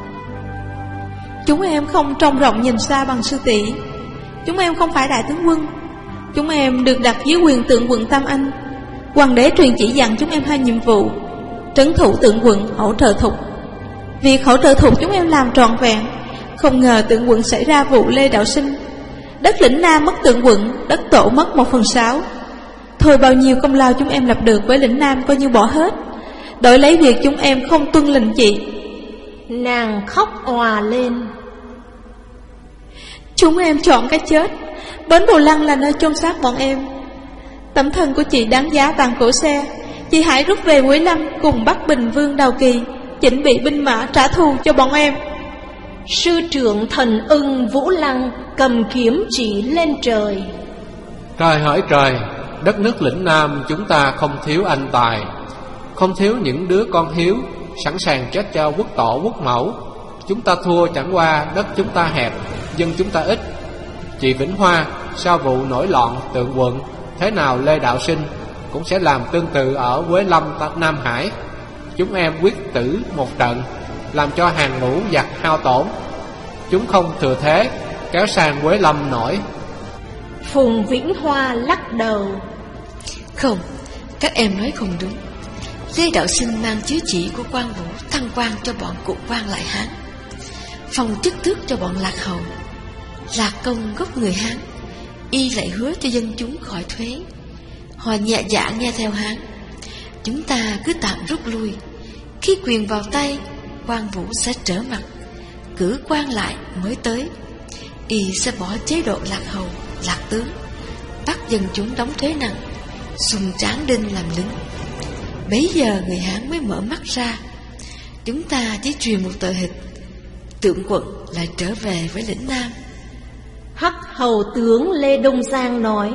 Chúng em không trông rộng nhìn xa bằng sư tỷ. Chúng em không phải đại tướng quân. Chúng em được đặt dưới quyền Tượng Quận Tam Anh. Hoàng đế truyền chỉ dặn chúng em hai nhiệm vụ: trấn thủ Tượng Quận, hỗ trợ Thục. Việc hỗ trợ Thục chúng em làm trọn vẹn. Không ngờ Tượng Quận xảy ra vụ Lê Đạo Sinh. Đất lĩnh Nam mất Tượng Quận, đất Tổ mất một phần sáu. Thôi bao nhiêu công lao chúng em lập được với lĩnh Nam coi như bỏ hết, đổi lấy việc chúng em không tuân lệnh chị. Nàng khóc òa lên: Chúng em chọn cái chết. Bến Bồ Lăng là nơi chôn xác bọn em. Tấm thân của chị đáng giá vàng cổ xe. Chị hãy rút về Quế Lâm cùng Bắc Bình Vương Đào Kỳ, chỉnh bị binh mã trả thù cho bọn em. Sư trưởng Thần Ưng Vũ Lăng cầm kiếm chỉ lên trời: Trời hỡi trời, đất nước lĩnh Nam chúng ta không thiếu anh tài, không thiếu những đứa con hiếu, sẵn sàng chết cho quốc tổ quốc mẫu. Chúng ta thua chẳng qua đất chúng ta hẹp, dân chúng ta ít. Chị Vĩnh Hoa, sau vụ nổi loạn Tượng Quận, thế nào Lê Đạo Sinh cũng sẽ làm tương tự ở Quế Lâm Nam Hải. Chúng em quyết tử một trận, làm cho hàng ngũ giặc hao tổn. Chúng không thừa thế kéo sang Quế Lâm nổi. Phùng Vĩnh Hoa lắc đầu: Không, các em nói không đúng. Lê Đạo Sinh mang chiếu chỉ của quan vũ thăng quan cho bọn cụ quan Lại Hán, phong chức tước cho bọn Lạc Hầu. Lạc Công gốc người Hán, y lại hứa cho dân chúng khỏi thuế. Họ nhẹ dạ nghe theo Hán. Chúng ta cứ tạm rút lui. Khi quyền vào tay, quan vũ sẽ trở mặt, cử quan lại mới tới. Y sẽ bỏ chế độ lạc hầu, lạc tướng, bắt dân chúng đóng thuế nặng, sùng tráng đinh làm lính. Bấy giờ người Hán mới mở mắt ra. Chúng ta chỉ truyền một tờ hịch, Tượng Quận lại trở về với lĩnh Nam. Hắc hầu tướng Lê Đông Giang nói: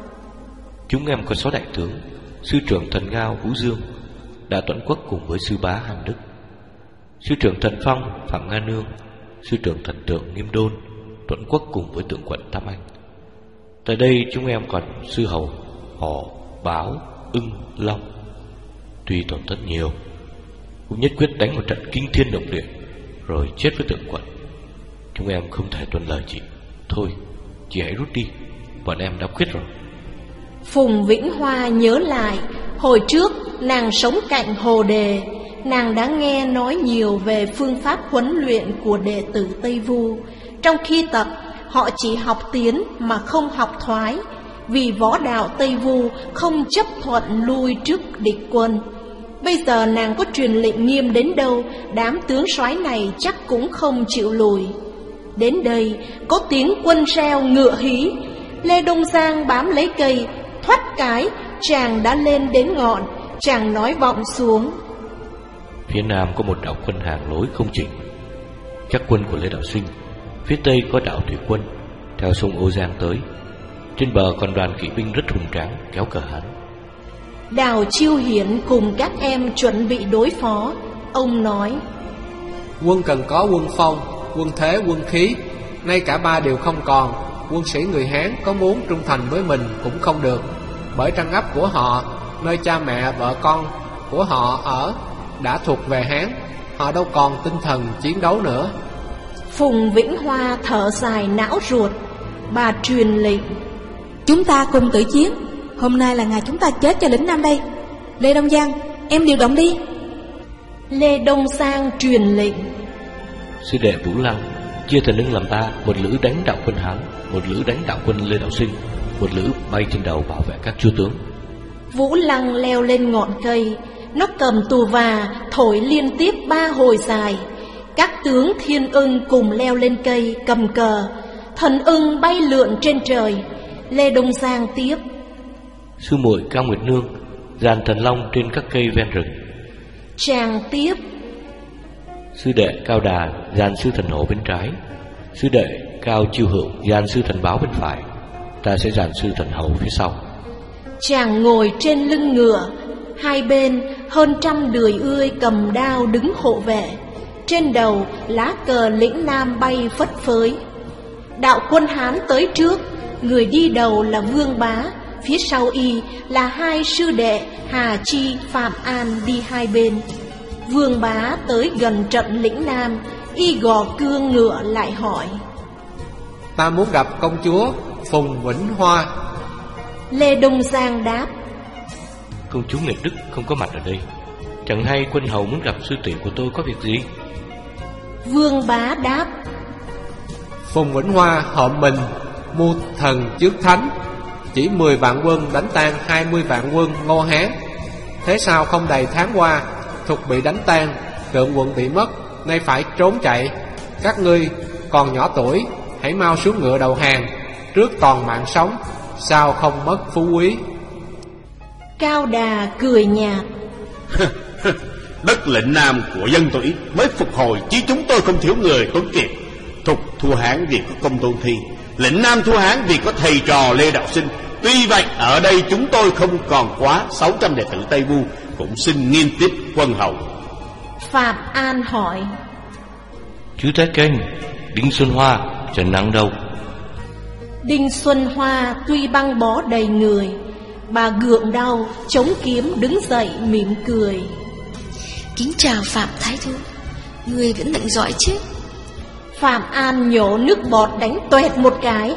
Chúng em có sáu đại tướng: sư trưởng Thần Ngao Vũ Dương, đã Tuẫn Quốc cùng với sư bá Hàn Đức, sư trưởng Thần Phong Phạm Nga Nương, sư trưởng Thần Tượng Nghiêm Đôn, Tuẫn Quốc cùng với Tượng Quận Tam Anh. Tại đây chúng em còn sư hầu Hổ, Báo, Ưng, Long. Tuy tổn thất nhiều, cũng nhất quyết đánh một trận kinh thiên động địa, rồi chết với Tượng Quận. Chúng em không thể tuân lời chị. Thôi, chị hãy rút đi, bọn em đã quyết rồi. Phùng Vĩnh Hoa nhớ lại, hồi trước nàng sống cạnh Hồ Đề, nàng đã nghe nói nhiều về phương pháp huấn luyện của đệ tử Tây Vu. Trong khi tập, họ chỉ học tiến mà không học thoái, vì võ đạo Tây Vu không chấp thuận lui trước địch quân. Bây giờ nàng có truyền lệnh nghiêm đến đâu, đám tướng soái này chắc cũng không chịu lùi. Đến đây có tiếng quân reo ngựa hí, Lê Đông Giang bám lấy cây, thoát cái chàng đã lên đến ngọn. Chàng nói vọng xuống: Phía nam có một đạo quân hàng lối không chỉnh, chắc quân của Lê Đạo Sinh. Phía tây có đạo thủy quân theo sông Ô Giang tới. Trên bờ còn đoàn kỵ binh rất hùng tráng kéo cờ Hán. Đào Chiêu Hiển cùng các em chuẩn bị đối phó. Ông nói: Quân cần có quân phong, quân thế, quân khí. Nay cả ba đều không còn. Quân sĩ người Hán có muốn trung thành với mình cũng không được, bởi trăng ấp của họ, nơi cha mẹ vợ con của họ ở, đã thuộc về Hán. Họ đâu còn tinh thần chiến đấu nữa. Phùng Vĩnh Hoa thở dài não ruột. Bà truyền lệnh: Chúng ta cùng tử chiến. Hôm nay là ngày chúng ta chết cho lĩnh Nam đây. Lê Đông Giang, em điều động đi. Lê Đông Giang truyền lệnh: Sư đệ Vũ Lăng chia thần ưng làm ba, một lữ đánh đạo quân Hán, một lữ đánh đạo quân Lê Đạo Sinh, một lữ bay trên đầu bảo vệ các chúa tướng. Vũ Lăng leo lên ngọn cây, nó cầm tù và thổi liên tiếp ba hồi dài. Các tướng Thiên Ưng cùng leo lên cây cầm cờ, thần ưng bay lượn trên trời. Lê Đông Giang tiếp: Sư muội Cao Nguyệt Nương dàn thần long trên các cây ven rừng. Chàng tiếp: Sư đệ Cao Đà dàn sư thần hổ bên trái, sư đệ Cao Chiêu Hữu dàn sư thần báo bên phải. Ta sẽ dàn sư thần hầu phía sau. Chàng ngồi trên lưng ngựa, hai bên hơn trăm đười ươi cầm đao đứng hộ vệ. Trên đầu lá cờ lĩnh Nam bay phất phới. Đạo quân Hán tới trước, người đi đầu là Vương Bá, phía sau y là hai sư đệ Hà Chi, Phạm An đi hai bên. Vương Bá tới gần trận lĩnh Nam, y gò cương ngựa lại hỏi: Ta muốn gặp công chúa Phùng Vĩnh Hoa. Lê Đông Giang đáp: Công chúa Nguyệt Đức không có mặt ở đây. Chẳng hay quân hầu muốn gặp sư tỷ của tôi có việc gì? Vương Bá đáp: Phùng Vĩnh Hoa hợm mình mưu thần trước thánh, chỉ mười vạn quân đánh tan hai mươi vạn quân Ngô Hán. Thế sao không đầy tháng qua, Thục bị đánh tan, Tượng Quận bị mất, nay phải trốn chạy. Các ngươi còn nhỏ tuổi, hãy mau xuống ngựa đầu hàng, trước toàn mạng sống, sao không mất phú quý. Cao Đà cười nhạt: Đất lĩnh Nam của dân tụy mới phục hồi, chứ chúng tôi không thiếu người tuấn kiệt. Thục thua Hán vì có Công Tôn Thi, lĩnh Nam thua Hán vì có thầy trò Lê Đạo Sinh. Tuy vậy ở đây chúng tôi không còn quá sáu trăm đệ tử Tây Vu, cũng xin nghiêm tiếp quân hầu. Phạm An hỏi: Chứ Thái Kênh, Đinh Xuân Hoa, Trần Năng đâu? Đinh Xuân Hoa tuy băng bó đầy người, bà gượng đau chống kiếm đứng dậy mỉm cười: Kính chào Phạm Thái Thú, người vẫn mạnh giỏi chứ? Phạm An nhổ nước bọt đánh toẹt một cái: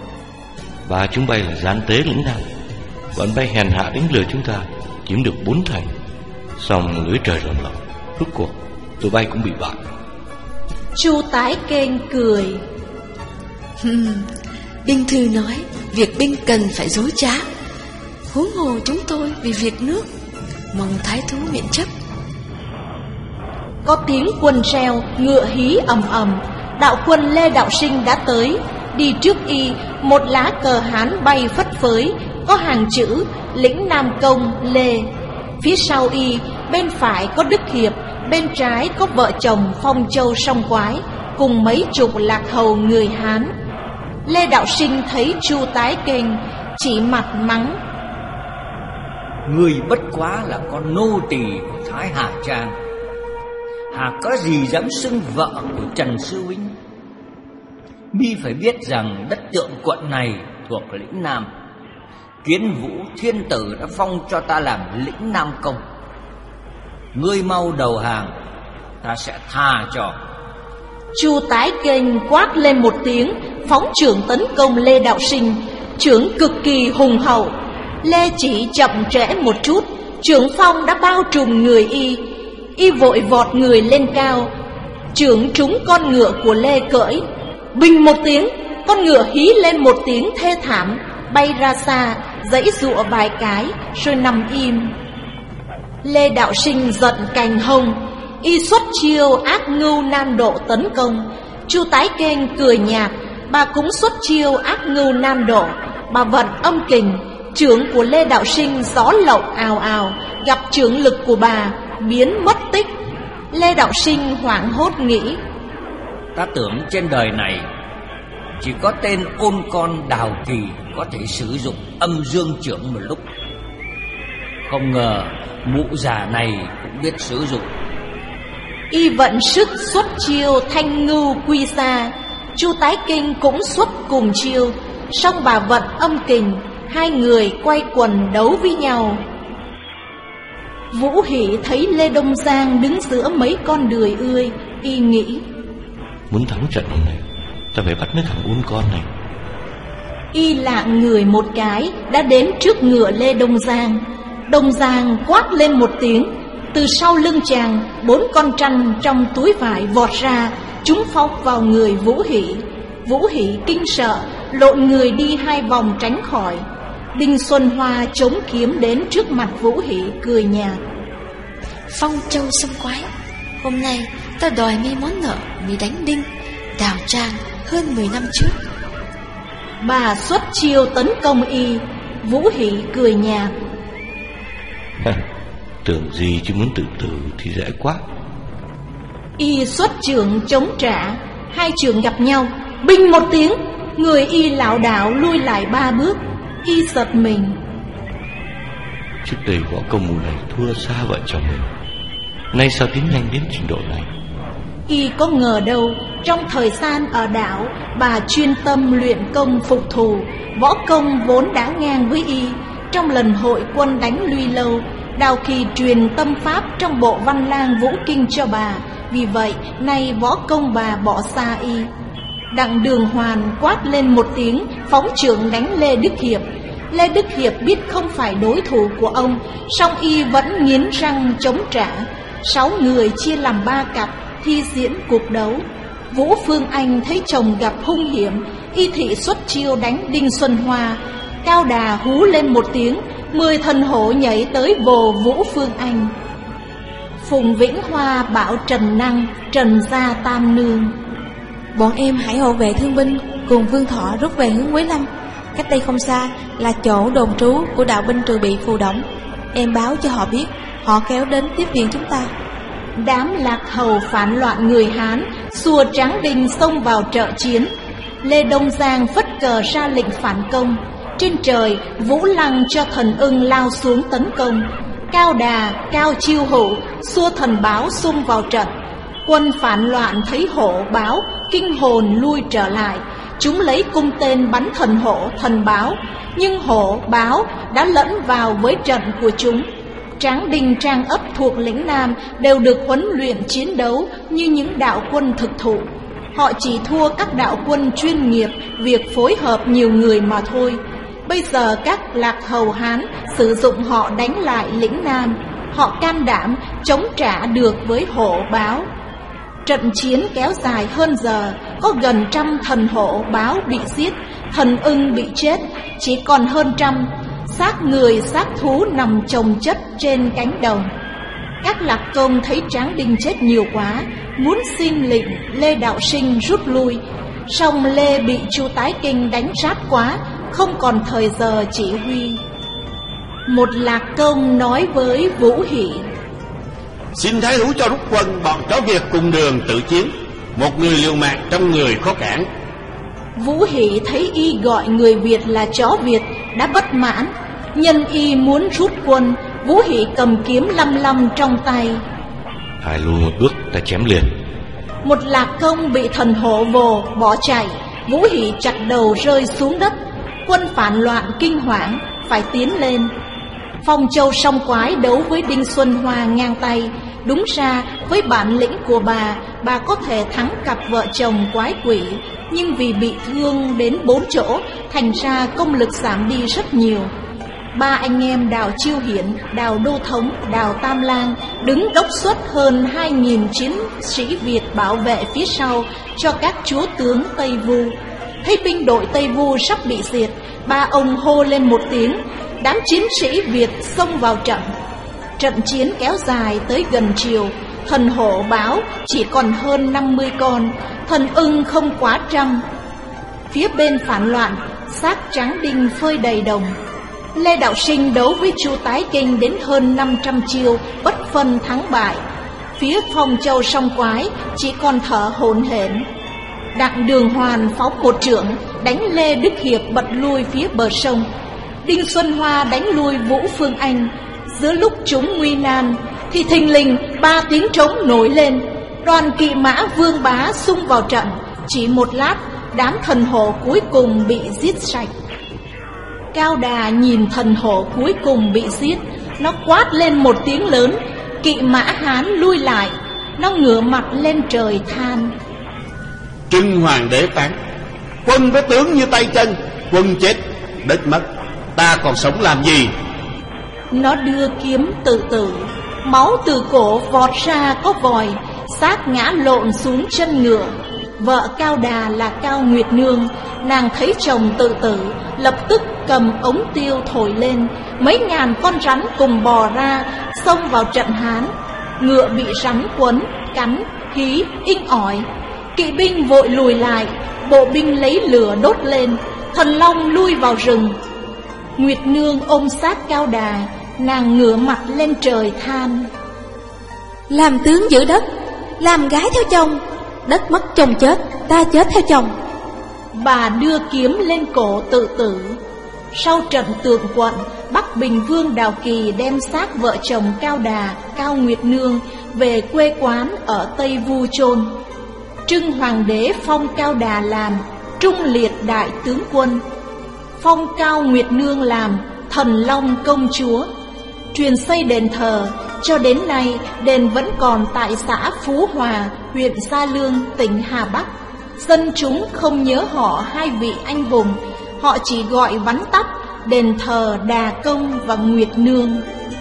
Ba chúng bay là gian tế lĩnh Nam, bọn bay hèn hạ đánh lừa chúng ta, chiếm được bốn thành. Xong lưới trời rộng lộng, rốt cuộc tụi bay cũng bị bại. Chu Tái Kênh cười: hmm, Binh thư nói việc binh cần phải dối trá, huống hồ chúng tôi vì việc nước. mong thái thú miễn chấp. Có tiếng quân reo, ngựa hí ầm ầm. Đạo quân Lê Đạo Sinh đã tới. Đi trước y, một lá cờ Hán bay phất phới, có hàng chữ Lĩnh Nam Công Lê. Phía sau y, bên phải có Đức Hiệp, bên trái có vợ chồng Phong Châu Song Quái, cùng mấy chục lạc hầu người Hán. Lê Đạo Sinh thấy Chu Tái Kênh, chỉ mặt mắng: Người bất quá là con nô tỳ của Thái Hà Trang, hà có gì dám xưng vợ của Trần Sư Huynh. Mi phải biết rằng đất Tượng Quận này thuộc Lĩnh Nam. Kiến Vũ Thiên Tử đã phong cho ta làm Lĩnh Nam Công. Ngươi mau đầu hàng, ta sẽ tha cho. Chu Tái Kênh quát lên một tiếng, phóng chưởng tấn công Lê Đạo Sinh. Chưởng cực kỳ hùng hậu. Lê chỉ chậm trễ một chút, chưởng phong đã bao trùm người y. Y vội vọt người lên cao, chưởng trúng con ngựa của Lê cưỡi. Bình một tiếng, con ngựa hí lên một tiếng thê thảm, bay ra xa, giãy giụa vài cái rồi nằm im. Lê Đạo Sinh giận cành hông, y xuất chiêu Ác Ngưu Nam Độ tấn công. Chu Tái Kênh cười nhạt, bà cũng xuất chiêu Ác Ngưu Nam Độ. Bà vận âm kình, chưởng của Lê Đạo Sinh gió lậu ào ào, gặp chưởng lực của bà biến mất tích. Lê Đạo Sinh hoảng hốt nghĩ: Ta tưởng trên đời này chỉ có tên ôn con Đào Kỳ có thể sử dụng âm dương chưởng một lúc. Không ngờ mụ già này cũng biết sử dụng. Y vận sức xuất chiêu Thanh Ngưu Quy Sa. Chu Tái Kênh cũng xuất cùng chiêu, song bà vận âm kình, hai người quay quần đấu với nhau. Vũ Hỷ thấy Lê Đông Giang đứng giữa mấy con đười ươi, y nghĩ: Muốn thắng trận này, ta phải bắt mấy thằng ôn con này. Y lạng người một cái, đã đến trước ngựa Lê Đông Giang. Đông Giang quát lên một tiếng, từ sau lưng chàng, bốn con trăn trong túi vải vọt ra, chúng phóng vào người Vũ Hỷ. Vũ Hỷ kinh sợ, lộn người đi hai vòng tránh khỏi. Đinh Xuân Hoa chống kiếm đến trước mặt Vũ Hỷ, cười nhạt: Phong Châu Song Quái, hôm nay ta đòi mi món nợ mi đánh Đinh Đào Trang hơn mười năm trước. Bà xuất chiêu tấn công y. Vũ Hỷ cười nhạt: Tưởng gì chứ muốn tự tử thì dễ quá. Y xuất chưởng chống trả, hai chưởng gặp nhau, binh một tiếng, người y lảo đảo lui lại ba bước. Y giật mình. Trước đây võ công mùa này thua xa vợ chồng mình, nay sao tiến nhanh đến trình độ này? Y có ngờ đâu, trong thời gian ở đảo, bà chuyên tâm luyện công phục thù, võ công vốn đã ngang với y. Trong lần hội quân đánh Luy Lâu, Đào Kỳ truyền tâm pháp trong bộ Văn Lang Vũ Kinh cho bà, vì vậy nay võ công bà bỏ xa y. Đặng Đường Hoàn quát lên một tiếng, phóng chưởng đánh Lê Đức Hiệp. Lê Đức Hiệp biết không phải đối thủ của ông, song y vẫn nghiến răng chống trả. Sáu người chia làm ba cặp, thi diễn cuộc đấu. Vũ Phương Anh thấy chồng gặp hung hiểm, y thị xuất chiêu đánh Đinh Xuân Hoa. Cao Đà hú lên một tiếng, mười thần hổ nhảy tới vồ Vũ Phương Anh. Phùng Vĩnh Hoa bảo Trần Năng, Trần Gia Tam Nương: Bọn em Hải hộ vệ thương binh cùng Vương Thọ rút về hướng Quế Lâm. Cách đây không xa là chỗ đồn trú của đạo binh Trừ Bị Phù Đổng. Em báo cho họ biết, họ kéo đến tiếp viện chúng ta. Đám lạc hầu phản loạn người Hán xua Tráng Đinh xông vào trợ chiến. Lê Đông Giang phất cờ ra lệnh phản công. Trên trời, Vũ Lăng cho thần ưng lao xuống tấn công. Cao Đà, Cao Chiêu Hữu xua thần báo xung vào trận. Quân phản loạn thấy hổ báo, kinh hồn lui trở lại. Chúng lấy cung tên bắn thần hổ, thần báo, nhưng hổ, báo đã lẫn vào với trận của chúng. Tráng Đinh Trang ấp thuộc lĩnh Nam đều được huấn luyện chiến đấu như những đạo quân thực thụ. Họ chỉ thua các đạo quân chuyên nghiệp việc phối hợp nhiều người mà thôi. Bây giờ các lạc hầu Hán sử dụng họ đánh lại lĩnh Nam. Họ can đảm chống trả được với hổ, báo. Trận chiến kéo dài hơn giờ, có gần trăm thần hổ, báo bị giết, thần ưng bị chết, chỉ còn hơn trăm. xác người xác thú nằm chồng chất trên cánh đồng. Các lạc công thấy Tráng Đinh chết nhiều quá, muốn xin lệnh Lê Đạo Sinh rút lui, song Lê bị Chu Tái Kinh đánh sát quá, không còn thời giờ chỉ huy. Một lạc công nói với Vũ Hỷ: xin thái thú cho rút quân, bọn chó Việt cùng đường tự chiến, một người liều mạng trong người khó cản. Vũ Hỷ thấy y gọi người Việt là chó Việt đã bất mãn, nhân y muốn rút quân, Vũ Hỷ cầm kiếm lăm lăm trong tay. Hai lùi một bước, ta chém liền. Một lạc công bị thần hổ vồ bỏ chạy, Vũ Hỷ chặt đầu rơi xuống đất. Quân phản loạn kinh hoàng phải tiến lên. Phong Châu Song Quái đấu với Đinh Xuân Hoa ngang tay. Đúng ra với bản lĩnh của bà, bà có thể thắng cặp vợ chồng quái quỷ, nhưng vì bị thương đến bốn chỗ, thành ra công lực giảm đi rất nhiều. Ba anh em Đào Chiêu Hiển, Đào Đô Thống, Đào Tam Lang đứng đốc xuất hơn hai nghìn chiến sĩ Việt bảo vệ phía sau cho các chúa tướng Tây Vu. Thấy binh đội Tây Vu sắp bị diệt, ba ông hô lên một tiếng, đám chiến sĩ Việt xông vào trận. Trận chiến kéo dài tới gần chiều, thần hổ báo chỉ còn hơn năm mươi con, thần ưng không quá trăm. Phía bên phản loạn, xác Tráng Đinh phơi đầy đồng. Lê Đạo Sinh đấu với Chu Tái Kinh đến hơn năm trăm chiêu, bất phân thắng bại. Phía Phong Châu Song Quái chỉ còn thở hổn hển. Đặng Đường Hoàn phóng một chưởng đánh Lê Đức Hiệp bật lui phía bờ sông. Đinh Xuân Hoa đánh lui Vũ Phương Anh. Giữa lúc chúng nguy nan thì thình lình ba tiếng trống nổi lên. Đoàn kỵ mã Vương Bá xung vào trận. Chỉ một lát, đám thần hổ cuối cùng bị giết sạch. Cao Đà nhìn thần hổ cuối cùng bị giết, nó quát lên một tiếng lớn, kỵ mã Hán lui lại. Nó ngửa mặt lên trời than: Trưng Hoàng đế phán, quân với tướng như tay chân, quân chết, đất mất, ta còn sống làm gì? Nó đưa kiếm tự tử, máu từ cổ vọt ra có vòi, xác ngã lộn xuống chân ngựa. Vợ Cao Đà là Cao Nguyệt Nương, nàng thấy chồng tự tử, lập tức cầm ống tiêu thổi lên. Mấy ngàn con rắn cùng bò ra, xông vào trận Hán. Ngựa bị rắn quấn, cắn, hí, inh ỏi. Kỵ binh vội lùi lại, bộ binh lấy lửa đốt lên. Thần long lui vào rừng. Nguyệt Nương ôm xác Cao Đà, nàng ngửa mặt lên trời than: Làm tướng giữ đất, làm gái theo chồng, đất mất chồng chết, ta chết theo chồng. Bà đưa kiếm lên cổ tự tử. Sau trận Tượng Quận, Bắc Bình Vương Đào Kỳ đem xác vợ chồng Cao Đà, Cao Nguyệt Nương về quê quán ở Tây Vu chôn. Trưng Hoàng đế phong Cao Đà làm Trung Liệt đại tướng quân, phong Cao Nguyệt Nương làm Thần Long công chúa. Truyền xây đền thờ, cho đến nay đền vẫn còn tại xã Phú Hòa, huyện Gia Lương, tỉnh Hà Bắc. Dân chúng không nhớ họ hai vị anh hùng, họ chỉ gọi vắn tắt đền thờ Đà Công và Nguyệt Nương.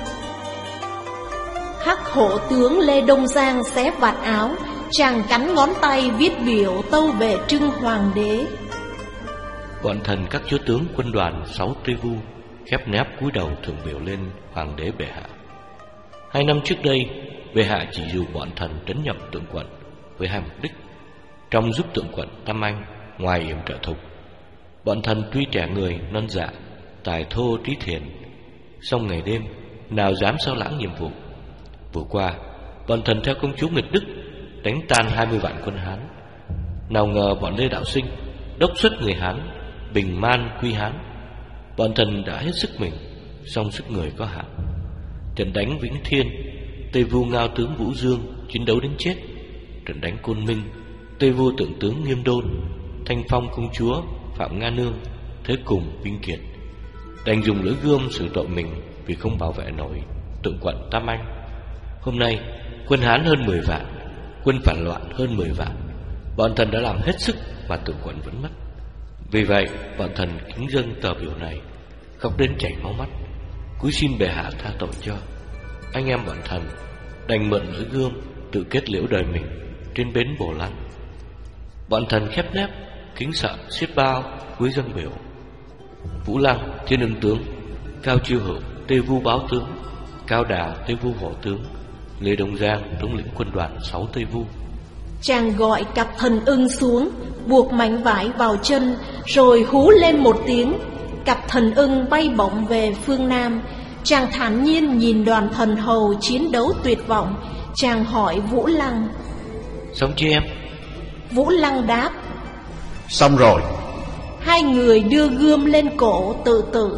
Hắc hổ tướng Lê Đông Giang xé vạt áo, chàng cắn ngón tay viết biểu tâu về Trưng Hoàng đế. Bọn thần các chúa tướng quân đoàn sáu Tây Vu khép nép cúi đầu thượng biểu lên Hoàng đế bệ hạ. Hai năm trước đây, bệ hạ chỉ dụ bọn thần trấn nhập Tượng Quận với hai mục đích. Trong giúp Tượng Quận Tam Anh, ngoài yểm trợ thục, bọn thần tuy trẻ người non dạ, tài thô trí thiện, song ngày đêm nào dám sao lãng nhiệm vụ. Vừa qua, bọn thần theo công chúa Nguyệt Đức đánh tan hai mươi vạn quân Hán. Nào ngờ bọn Lê Đạo Sinh đốc xuất người Hán bình man quy Hán. Bọn thần đã hết sức mình, song sức người có hạn. Trận đánh Vĩnh Thiên, Tây Vu ngao tướng Vũ Dương chiến đấu đến chết. Trận đánh Côn Minh, Tây Vu tượng tướng Nghiêm Đôn, Thanh Phong công chúa Phạm Nga Nương thế cùng vinh kiệt, đành dùng lưỡi gươm xử tội mình vì không bảo vệ nổi Tượng Quận Tam Anh. Hôm nay quân Hán hơn mười vạn, quân phản loạn hơn mười vạn, bọn thần đã làm hết sức mà Tượng Quận vẫn mất. Vì vậy bọn thần kính dâng tờ biểu này, khóc đến chảy máu mắt, cúi xin bệ hạ tha tội cho. Anh em bọn thần đành mượn lưỡi gươm tự kết liễu đời mình trên bến Bồ Lăng. Bọn thần khép nép kính sợ xiết bao cúi dâng biểu. Vũ Lăng Thiên Ưng tướng, Cao Chiêu Hữu, Tây Vu Báo Tướng, Cao Đà, Tây Vu Hổ Tướng, Lê Đông Giang, thống lĩnh quân đoàn sáu Tây Vu. Chàng gọi cặp thần ưng xuống, buộc mảnh vải vào chân, rồi hú lên một tiếng. Cặp thần ưng bay bổng về phương Nam. Chàng thản nhiên nhìn đoàn thần hầu chiến đấu tuyệt vọng. Chàng hỏi Vũ Lăng: Xong chưa em? Vũ Lăng đáp: Xong rồi. Hai người đưa gươm lên cổ tự tử.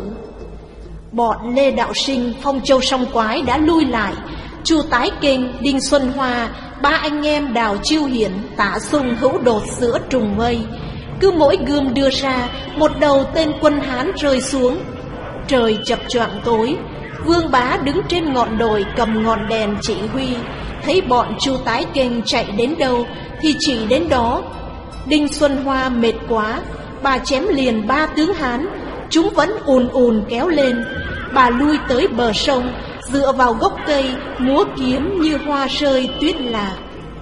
Bọn Lê Đạo Sinh, Phong Châu Song Quái đã lui lại. Chu Tái Kinh, Đinh Xuân Hoa, ba anh em Đào Chiêu Hiển, Tả Sung, Hữu Đột giữa trùng vây. Cứ mỗi gươm đưa ra, một đầu tên quân Hán rơi xuống. Trời chập choạng tối. Vương Bá đứng trên ngọn đồi cầm ngọn đèn chỉ huy. Thấy bọn Chu Tái Kinh chạy đến đâu thì chỉ đến đó. Đinh Xuân Hoa mệt quá, bà chém liền ba tướng Hán. Chúng vẫn ùn ùn kéo lên. Bà lui tới bờ sông, dựa vào gốc cây, múa kiếm như hoa rơi tuyết lạc.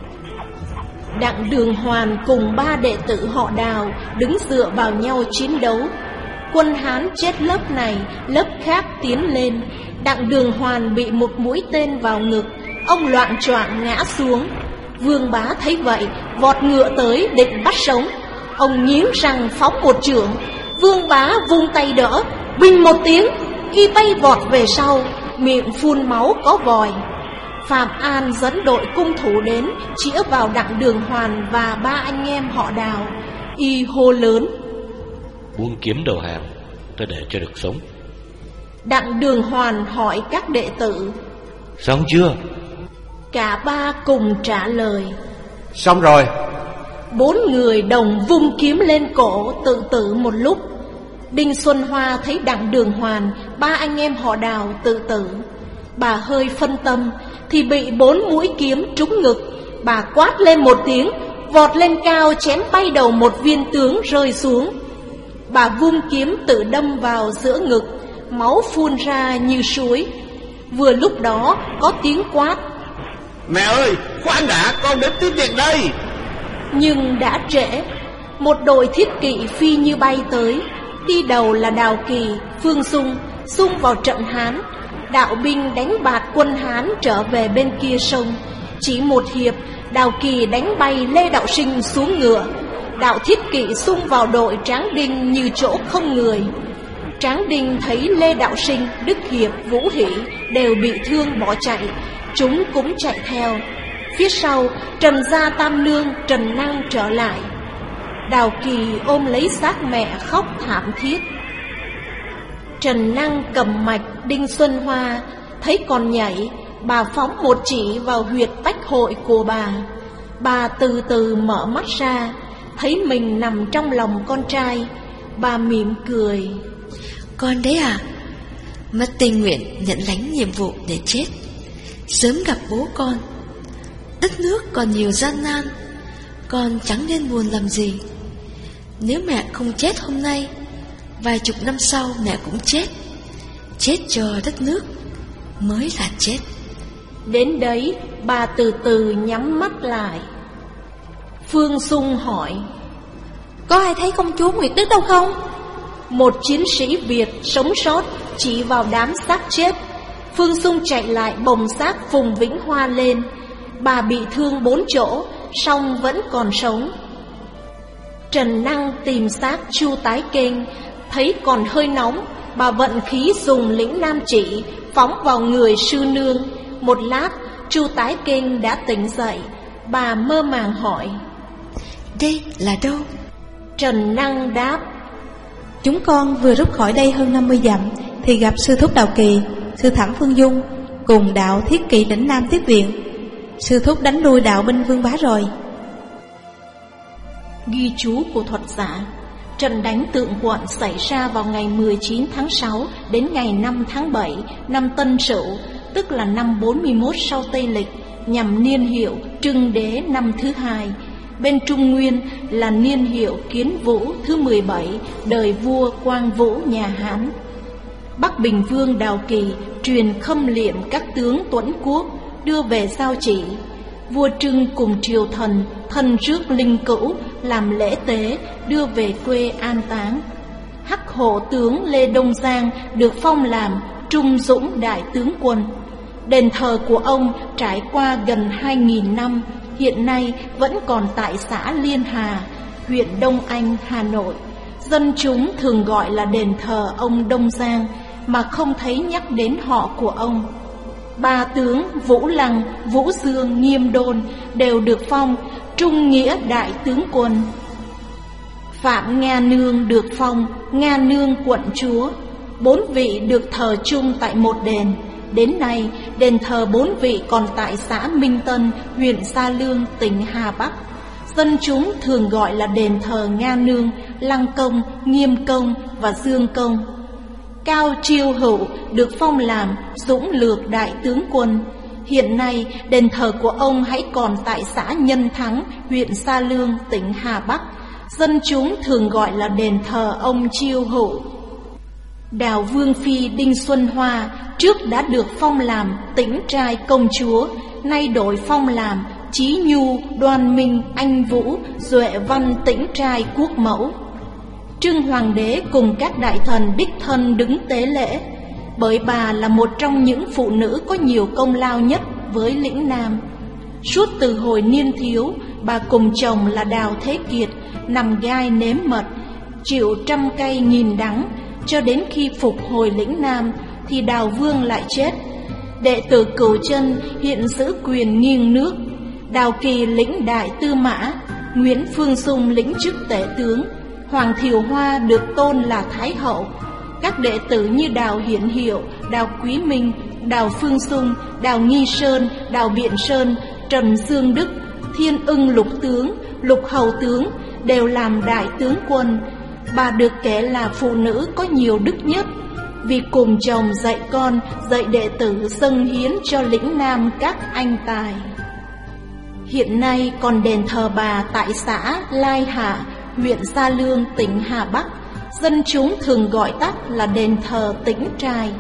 Đặng Đường Hoàn cùng ba đệ tử họ Đào đứng dựa vào nhau chiến đấu. Quân Hán chết lớp này, lớp khác tiến lên. Đặng Đường Hoàn bị một mũi tên vào ngực, ông loạng choạng ngã xuống. Vương Bá thấy vậy, vọt ngựa tới định bắt sống. Ông nghiến răng phóng một chưởng. Vương Bá vung tay đỡ, bình một tiếng, y bay vọt về sau, miệng phun máu có vòi. Phạm An dẫn đội cung thủ đến, chĩa vào Đặng Đường Hoàn và ba anh em họ Đào. Y hô lớn: Buông kiếm đầu hàng, ta để cho được sống. Đặng Đường Hoàn hỏi các đệ tử: Xong chưa? Cả ba cùng trả lời: Xong rồi. Bốn người đồng vung kiếm lên cổ tự tử một lúc. Đinh Xuân Hoa thấy Đặng Đường Hoàn, ba anh em họ Đào tự tử. Bà hơi phân tâm thì bị bốn mũi kiếm trúng ngực. Bà quát lên một tiếng, vọt lên cao chém bay đầu một viên tướng rơi xuống. Bà vung kiếm tự đâm vào giữa ngực, máu phun ra như suối. Vừa lúc đó có tiếng quát: Mẹ ơi, khoan đã, con đến tiếp viện đây. Nhưng đã trễ. Một đội thiết kỵ phi như bay tới. Đi đầu là Đào Kỳ, Phương Dung, xung vào trận Hán. Đạo binh đánh bạt quân Hán trở về bên kia sông. Chỉ một hiệp, Đào Kỳ đánh bay Lê Đạo Sinh xuống ngựa. Đạo thiết kỵ xung vào đội Tráng Đinh như chỗ không người. Tráng Đinh thấy Lê Đạo Sinh, Đức Hiệp, Vũ Hỷ đều bị thương bỏ chạy, chúng cũng chạy theo. Phía sau, Trần Gia Tam Nương, Trần Năng trở lại. Đào Kỳ ôm lấy xác mẹ khóc thảm thiết. Trần Năng cầm mạch Đinh Xuân Hoa, thấy còn nhảy, bà phóng một chỉ vào huyệt bách hội của bà. Bà từ từ mở mắt ra, thấy mình nằm trong lòng con trai. Bà mỉm cười: Con đấy à? Mất tình nguyện nhận lãnh nhiệm vụ để chết, sớm gặp bố con. Đất nước còn nhiều gian nan, con chẳng nên buồn làm gì. Nếu mẹ không chết hôm nay, vài chục năm sau mẹ cũng chết. Chết cho đất nước mới là chết. Đến đấy, bà từ từ nhắm mắt lại. Phương Dung hỏi: Có ai thấy công chúa Nguyệt Đức đâu không? Một chiến sĩ Việt sống sót chỉ vào đám xác chết. Phương Dung chạy lại bồng xác Phùng Vĩnh Hoa lên. Bà bị thương bốn chỗ, song vẫn còn sống. Trần Năng tìm xác Chu Tái Kinh, thấy còn hơi nóng. Bà vận khí dùng lĩnh nam chỉ phóng vào người sư nương. Một lát, Chu Tái Kinh đã tỉnh dậy. Bà mơ màng hỏi: Đây là đâu? Trần Năng đáp: Chúng con vừa rút khỏi đây hơn năm mươi dặm thì gặp sư thúc Đào Kỳ, sư thẩm Phương Dung cùng đạo thiết kỵ lĩnh nam tiếp viện. Sư thúc đánh đuôi đạo binh Vương Bá rồi. Ghi chú của thuật giả: trận đánh Tượng Quận xảy ra vào ngày mười chín tháng sáu đến ngày năm tháng bảy năm Tân Sửu, tức là năm bốn mươi mốt sau Tây Lịch, nhằm niên hiệu Trưng Đế năm thứ hai. Bên Trung Nguyên là niên hiệu Kiến Vũ thứ mười bảy, đời vua Quang Vũ nhà Hán. Bắc Bình Vương Đào Kỳ truyền khâm liệm các tướng Tuẫn Quốc, đưa về giao chỉ. Vua Trưng cùng triều thần thân rước linh cữu làm lễ tế, đưa về quê an táng. Hắc Hổ tướng Lê Đông Giang được phong làm Trung Dũng đại tướng quân. Đền thờ của ông trải qua gần hai nghìn năm, hiện nay vẫn còn tại xã Liên Hà, huyện Đông Anh, Hà Nội. Dân chúng thường gọi là đền thờ ông Đông Giang mà không thấy nhắc đến họ của ông. Ba tướng Vũ Lăng, Vũ Dương, Nghiêm Đôn đều được phong Trung Nghĩa đại tướng quân. Phạm Nga Nương được phong Nga Nương quận chúa. Bốn vị được thờ chung tại một đền. Đến nay, đền thờ bốn vị còn tại xã Minh Tân, huyện Sa Lương, tỉnh Hà Bắc. Dân chúng thường gọi là đền thờ Nga Nương, Lăng Công, Nghiêm Công và Dương Công. Cao Chiêu Hữu được phong làm Dũng Lược đại tướng quân. Hiện nay, đền thờ của ông hãy còn tại xã Nhân Thắng, huyện Sa Lương, tỉnh Hà Bắc. Dân chúng thường gọi là đền thờ ông Chiêu Hữu. Đào Vương Phi Đinh Xuân Hoa trước đã được phong làm Tĩnh Trai công chúa, nay đổi phong làm Chí Nhu, Đoan Minh, Anh Vũ, Duệ Văn Tĩnh Trai quốc mẫu. Trưng Hoàng đế cùng các đại thần đích thân đứng tế lễ, bởi bà là một trong những phụ nữ có nhiều công lao nhất với lĩnh Nam. Suốt từ hồi niên thiếu, bà cùng chồng là Đào Thế Kiệt nằm gai nếm mật, chịu trăm cay nghìn đắng, cho đến khi phục hồi lĩnh Nam thì Đào Vương lại chết. Đệ tử Cửu Chân hiện giữ quyền nghiêng nước. Đào Kỳ lĩnh đại tư mã, Nguyễn Phương Dung lĩnh chức tể tướng, Hoàng Thiều Hoa được tôn là Thái hậu. Các đệ tử như Đào Hiển Hiệu, Đào Quý Minh, Đào Phương Dung, Đào Nghi Sơn, Đào Biện Sơn, Trần Dương Đức, Thiên Ưng lục tướng, Lục hầu tướng đều làm đại tướng quân. Bà được kể là phụ nữ có nhiều đức nhất, vì cùng chồng dạy con, dạy đệ tử dâng hiến cho lĩnh Nam các anh tài. Hiện nay còn đền thờ bà tại xã Lai Hạ, huyện Sa Lương, tỉnh Hà Bắc. Dân chúng thường gọi tắt là đền thờ Tĩnh Trai.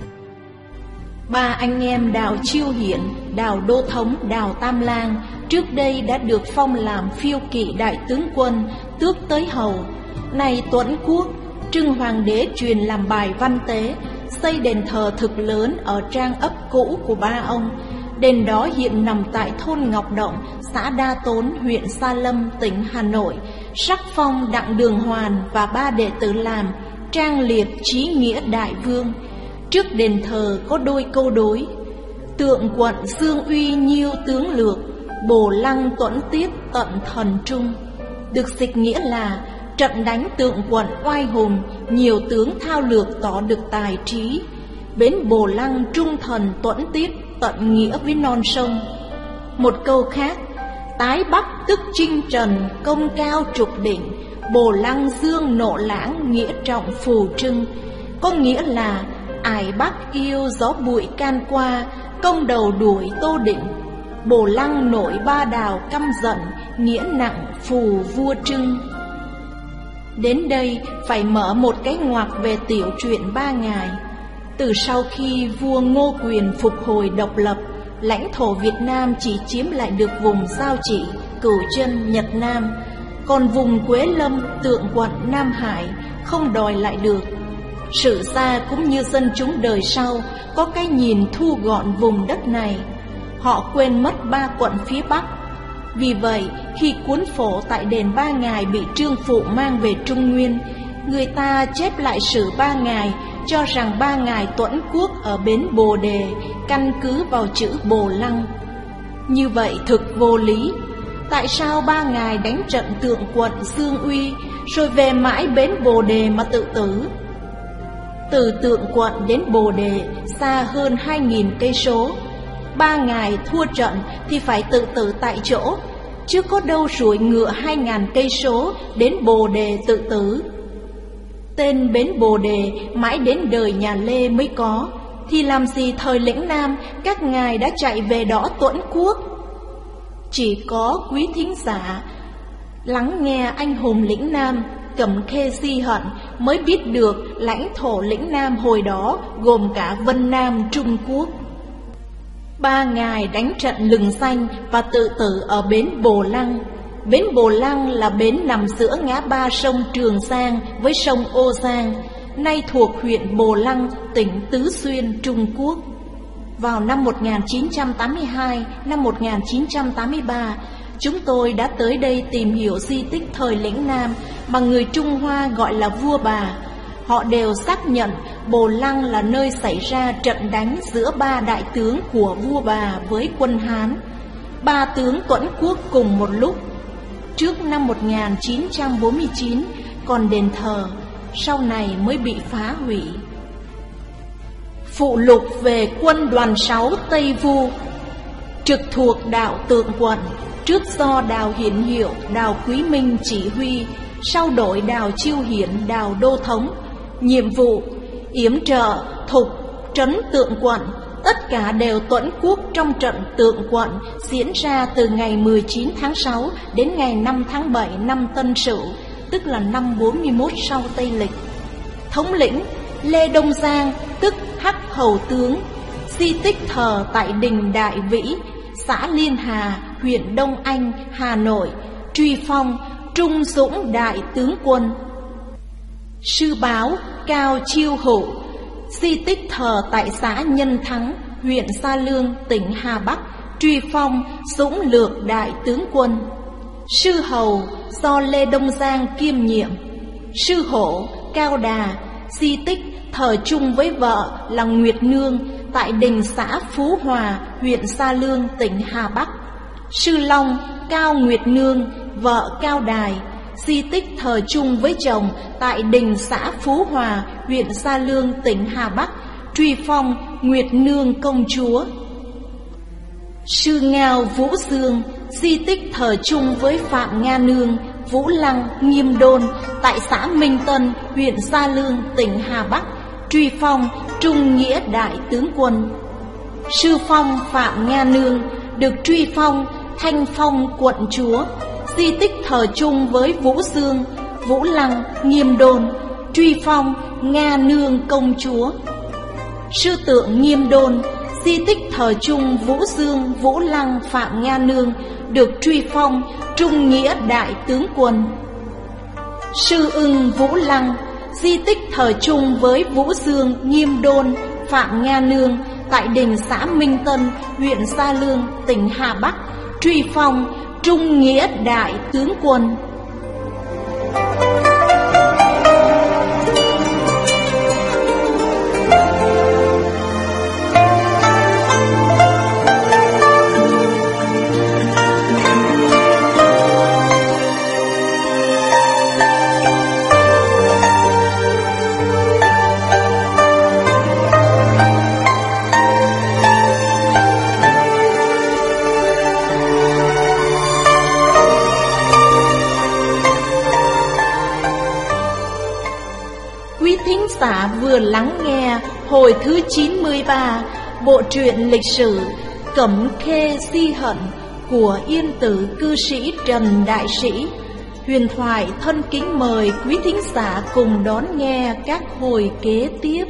Ba anh em Đào Chiêu Hiển, Đào Đô Thống, Đào Tam Lang trước đây đã được phong làm Phiêu Kỵ đại tướng quân, tước tới hầu. Nay Tuẫn Quốc, Trưng Hoàng đế truyền làm bài văn tế, xây đền thờ thực lớn ở trang ấp cũ của ba ông. Đền đó hiện nằm tại thôn Ngọc Động, xã Đa Tốn, huyện Sa Lâm, tỉnh Hà Nội. Sắc phong Đặng Đường Hoàn và ba đệ tử làm Trang Liệt, Chí Nghĩa đại vương. Trước đền thờ có đôi câu đối: Tượng quận Dương Uy nhiêu tướng lược, Bồ Lăng Tuẫn Tiết tận thần trung. Được dịch nghĩa là trận đánh tượng quận oai hùng, nhiều tướng thao lược tỏ được tài trí. Bến Bồ Lăng trung thần Tuẫn Tiết tận nghĩa với non sông. Một câu khác: Tái Bắc tức chinh trần, công cao trục đỉnh, Bồ Lăng dương nộ lãng, nghĩa trọng phù trưng. Có nghĩa là ải Bắc yêu gió bụi can qua, công đầu đuổi Tô Định. Bồ Lăng nổi ba đào căm giận, nghĩa nặng phù vua trưng. Đến đây phải mở một cái ngoặc về tiểu truyện Ba Ngài. Từ sau khi vua Ngô Quyền phục hồi độc lập, lãnh thổ Việt Nam chỉ chiếm lại được vùng Giao Chỉ, Cửu Chân, Nhật Nam, còn vùng Quế Lâm, Tượng Quận, Nam Hải không đòi lại được. Sử gia cũng như dân chúng đời sau có cái nhìn thu gọn vùng đất này. Họ quên mất ba quận phía Bắc. Vì vậy, khi cuốn phổ tại đền Ba Ngài bị Trương Phụ mang về Trung Nguyên, người ta chép lại sử Ba Ngài, cho rằng Ba Ngài Tuẫn Quốc ở bến Bồ Đề căn cứ vào chữ Bồ Lăng. Như vậy thực vô lý. Tại sao Ba Ngài đánh trận Tượng Quận Dương Uy rồi về mãi bến Bồ Đề mà tự tử? Từ Tượng Quận đến Bồ Đề xa hơn hai nghìn cây số. Ba Ngài thua trận thì phải tự tử tại chỗ, chứ có đâu ruổi ngựa hai ngàn cây số đến Bồ Đề tự tử. Tên bến Bồ Đề mãi đến đời nhà Lê mới có, thì làm gì thời lĩnh Nam các ngài đã chạy về đó Tuẫn Quốc? Chỉ có quý thính giả lắng nghe anh hùng lĩnh Nam Cẩm Khê Di Hận mới biết được lãnh thổ lĩnh Nam hồi đó gồm cả Vân Nam Trung Quốc. Ba ngài đánh trận lừng danh và tự tử ở bến Bồ Lăng. Bến Bồ Lăng là bến nằm giữa ngã ba sông Trường Giang với sông Ô Giang, nay thuộc huyện Bồ Lăng, tỉnh Tứ Xuyên, Trung Quốc. Vào năm một nghìn chín trăm tám mươi hai, năm một nghìn chín trăm tám mươi ba, chúng tôi đã tới đây tìm hiểu di tích thời lĩnh Nam mà người Trung Hoa gọi là Vua Bà. Họ đều xác nhận Bồ Lăng là nơi xảy ra trận đánh giữa ba đại tướng của Vua Bà với quân Hán. Ba tướng tuẫn quốc cùng một lúc. Trước năm một nghìn chín trăm bốn mươi chín còn đền thờ, sau này mới bị phá hủy. Phụ lục về quân đoàn sáu Tây Vu, trực thuộc đạo Tượng Quận, trước do Đào Hiển Hiệu, Đào Quý Minh chỉ huy, sau đổi Đào Chiêu Hiển, Đào Đô Thống. Nhiệm vụ yểm trợ, thục, trấn Tượng Quận, tất cả đều tuẫn quốc trong trận Tượng Quận diễn ra từ ngày mười chín tháng sáu đến ngày năm tháng bảy năm Tân Sửu, tức là năm bốn mươi mốt sau Tây Lịch. Thống lĩnh Lê Đông Giang, tức Hắc Hầu Tướng. Di tích thờ tại đình Đại Vĩ, xã Liên Hà, huyện Đông Anh, Hà Nội. Truy phong Trung Dũng Đại Tướng Quân. Sư báo Cao Chiêu Hữu. Di tích thờ tại xã Nhân Thắng, huyện Gia Lương, tỉnh Hà Bắc. Truy phong Dũng Lược Đại Tướng Quân. Sư hầu do Lê Đông Giang kiêm nhiệm. Sư hổ Cao Đà. Di tích thờ chung với vợ là Nguyệt Nương tại đình xã Phú Hòa, huyện Gia Lương, tỉnh Hà Bắc. Sư long Cao Nguyệt Nương, vợ Cao Đài. Di tích thờ chung với chồng tại đình xã Phú Hòa, huyện Gia Lương, tỉnh Hà Bắc. Truy phong Nguyệt Nương công chúa. Sư Ngao Vũ Dương. Di tích thờ chung với Phạm Nga Nương, Vũ Lăng, Nghiêm Đôn tại xã Minh Tân, huyện Gia Lương, tỉnh Hà Bắc. Truy phong Trung Nghĩa Đại Tướng Quân. Sư phong Phạm Nga Nương được truy phong Thanh Phong quận chúa. Di tích thờ chung với Vũ Dương, Vũ Lăng, Nghiêm Đôn. Truy phong Nga Nương công chúa. Sư tượng Nghiêm Đôn. Di tích thờ chung Vũ Dương, Vũ Lăng, Phạm Nga Nương được truy phong Trung Nghĩa Đại Tướng Quân. Sư ưng Vũ Lăng. Di tích thờ chung với Vũ Dương, Nghiêm Đôn, Phạm Nga Nương tại đình xã Minh Tân, huyện Gia Lương, tỉnh Hà Bắc. Truy phong Trung Nghĩa Đại Tướng Quân. Giả vừa lắng nghe hồi thứ chín mươi ba bộ truyện lịch sử Cẩm Khê Di Hận của Yên Tử cư sĩ Trần Đại Sĩ. Huyền thoại thân kính mời quý thính giả cùng đón nghe các hồi kế tiếp.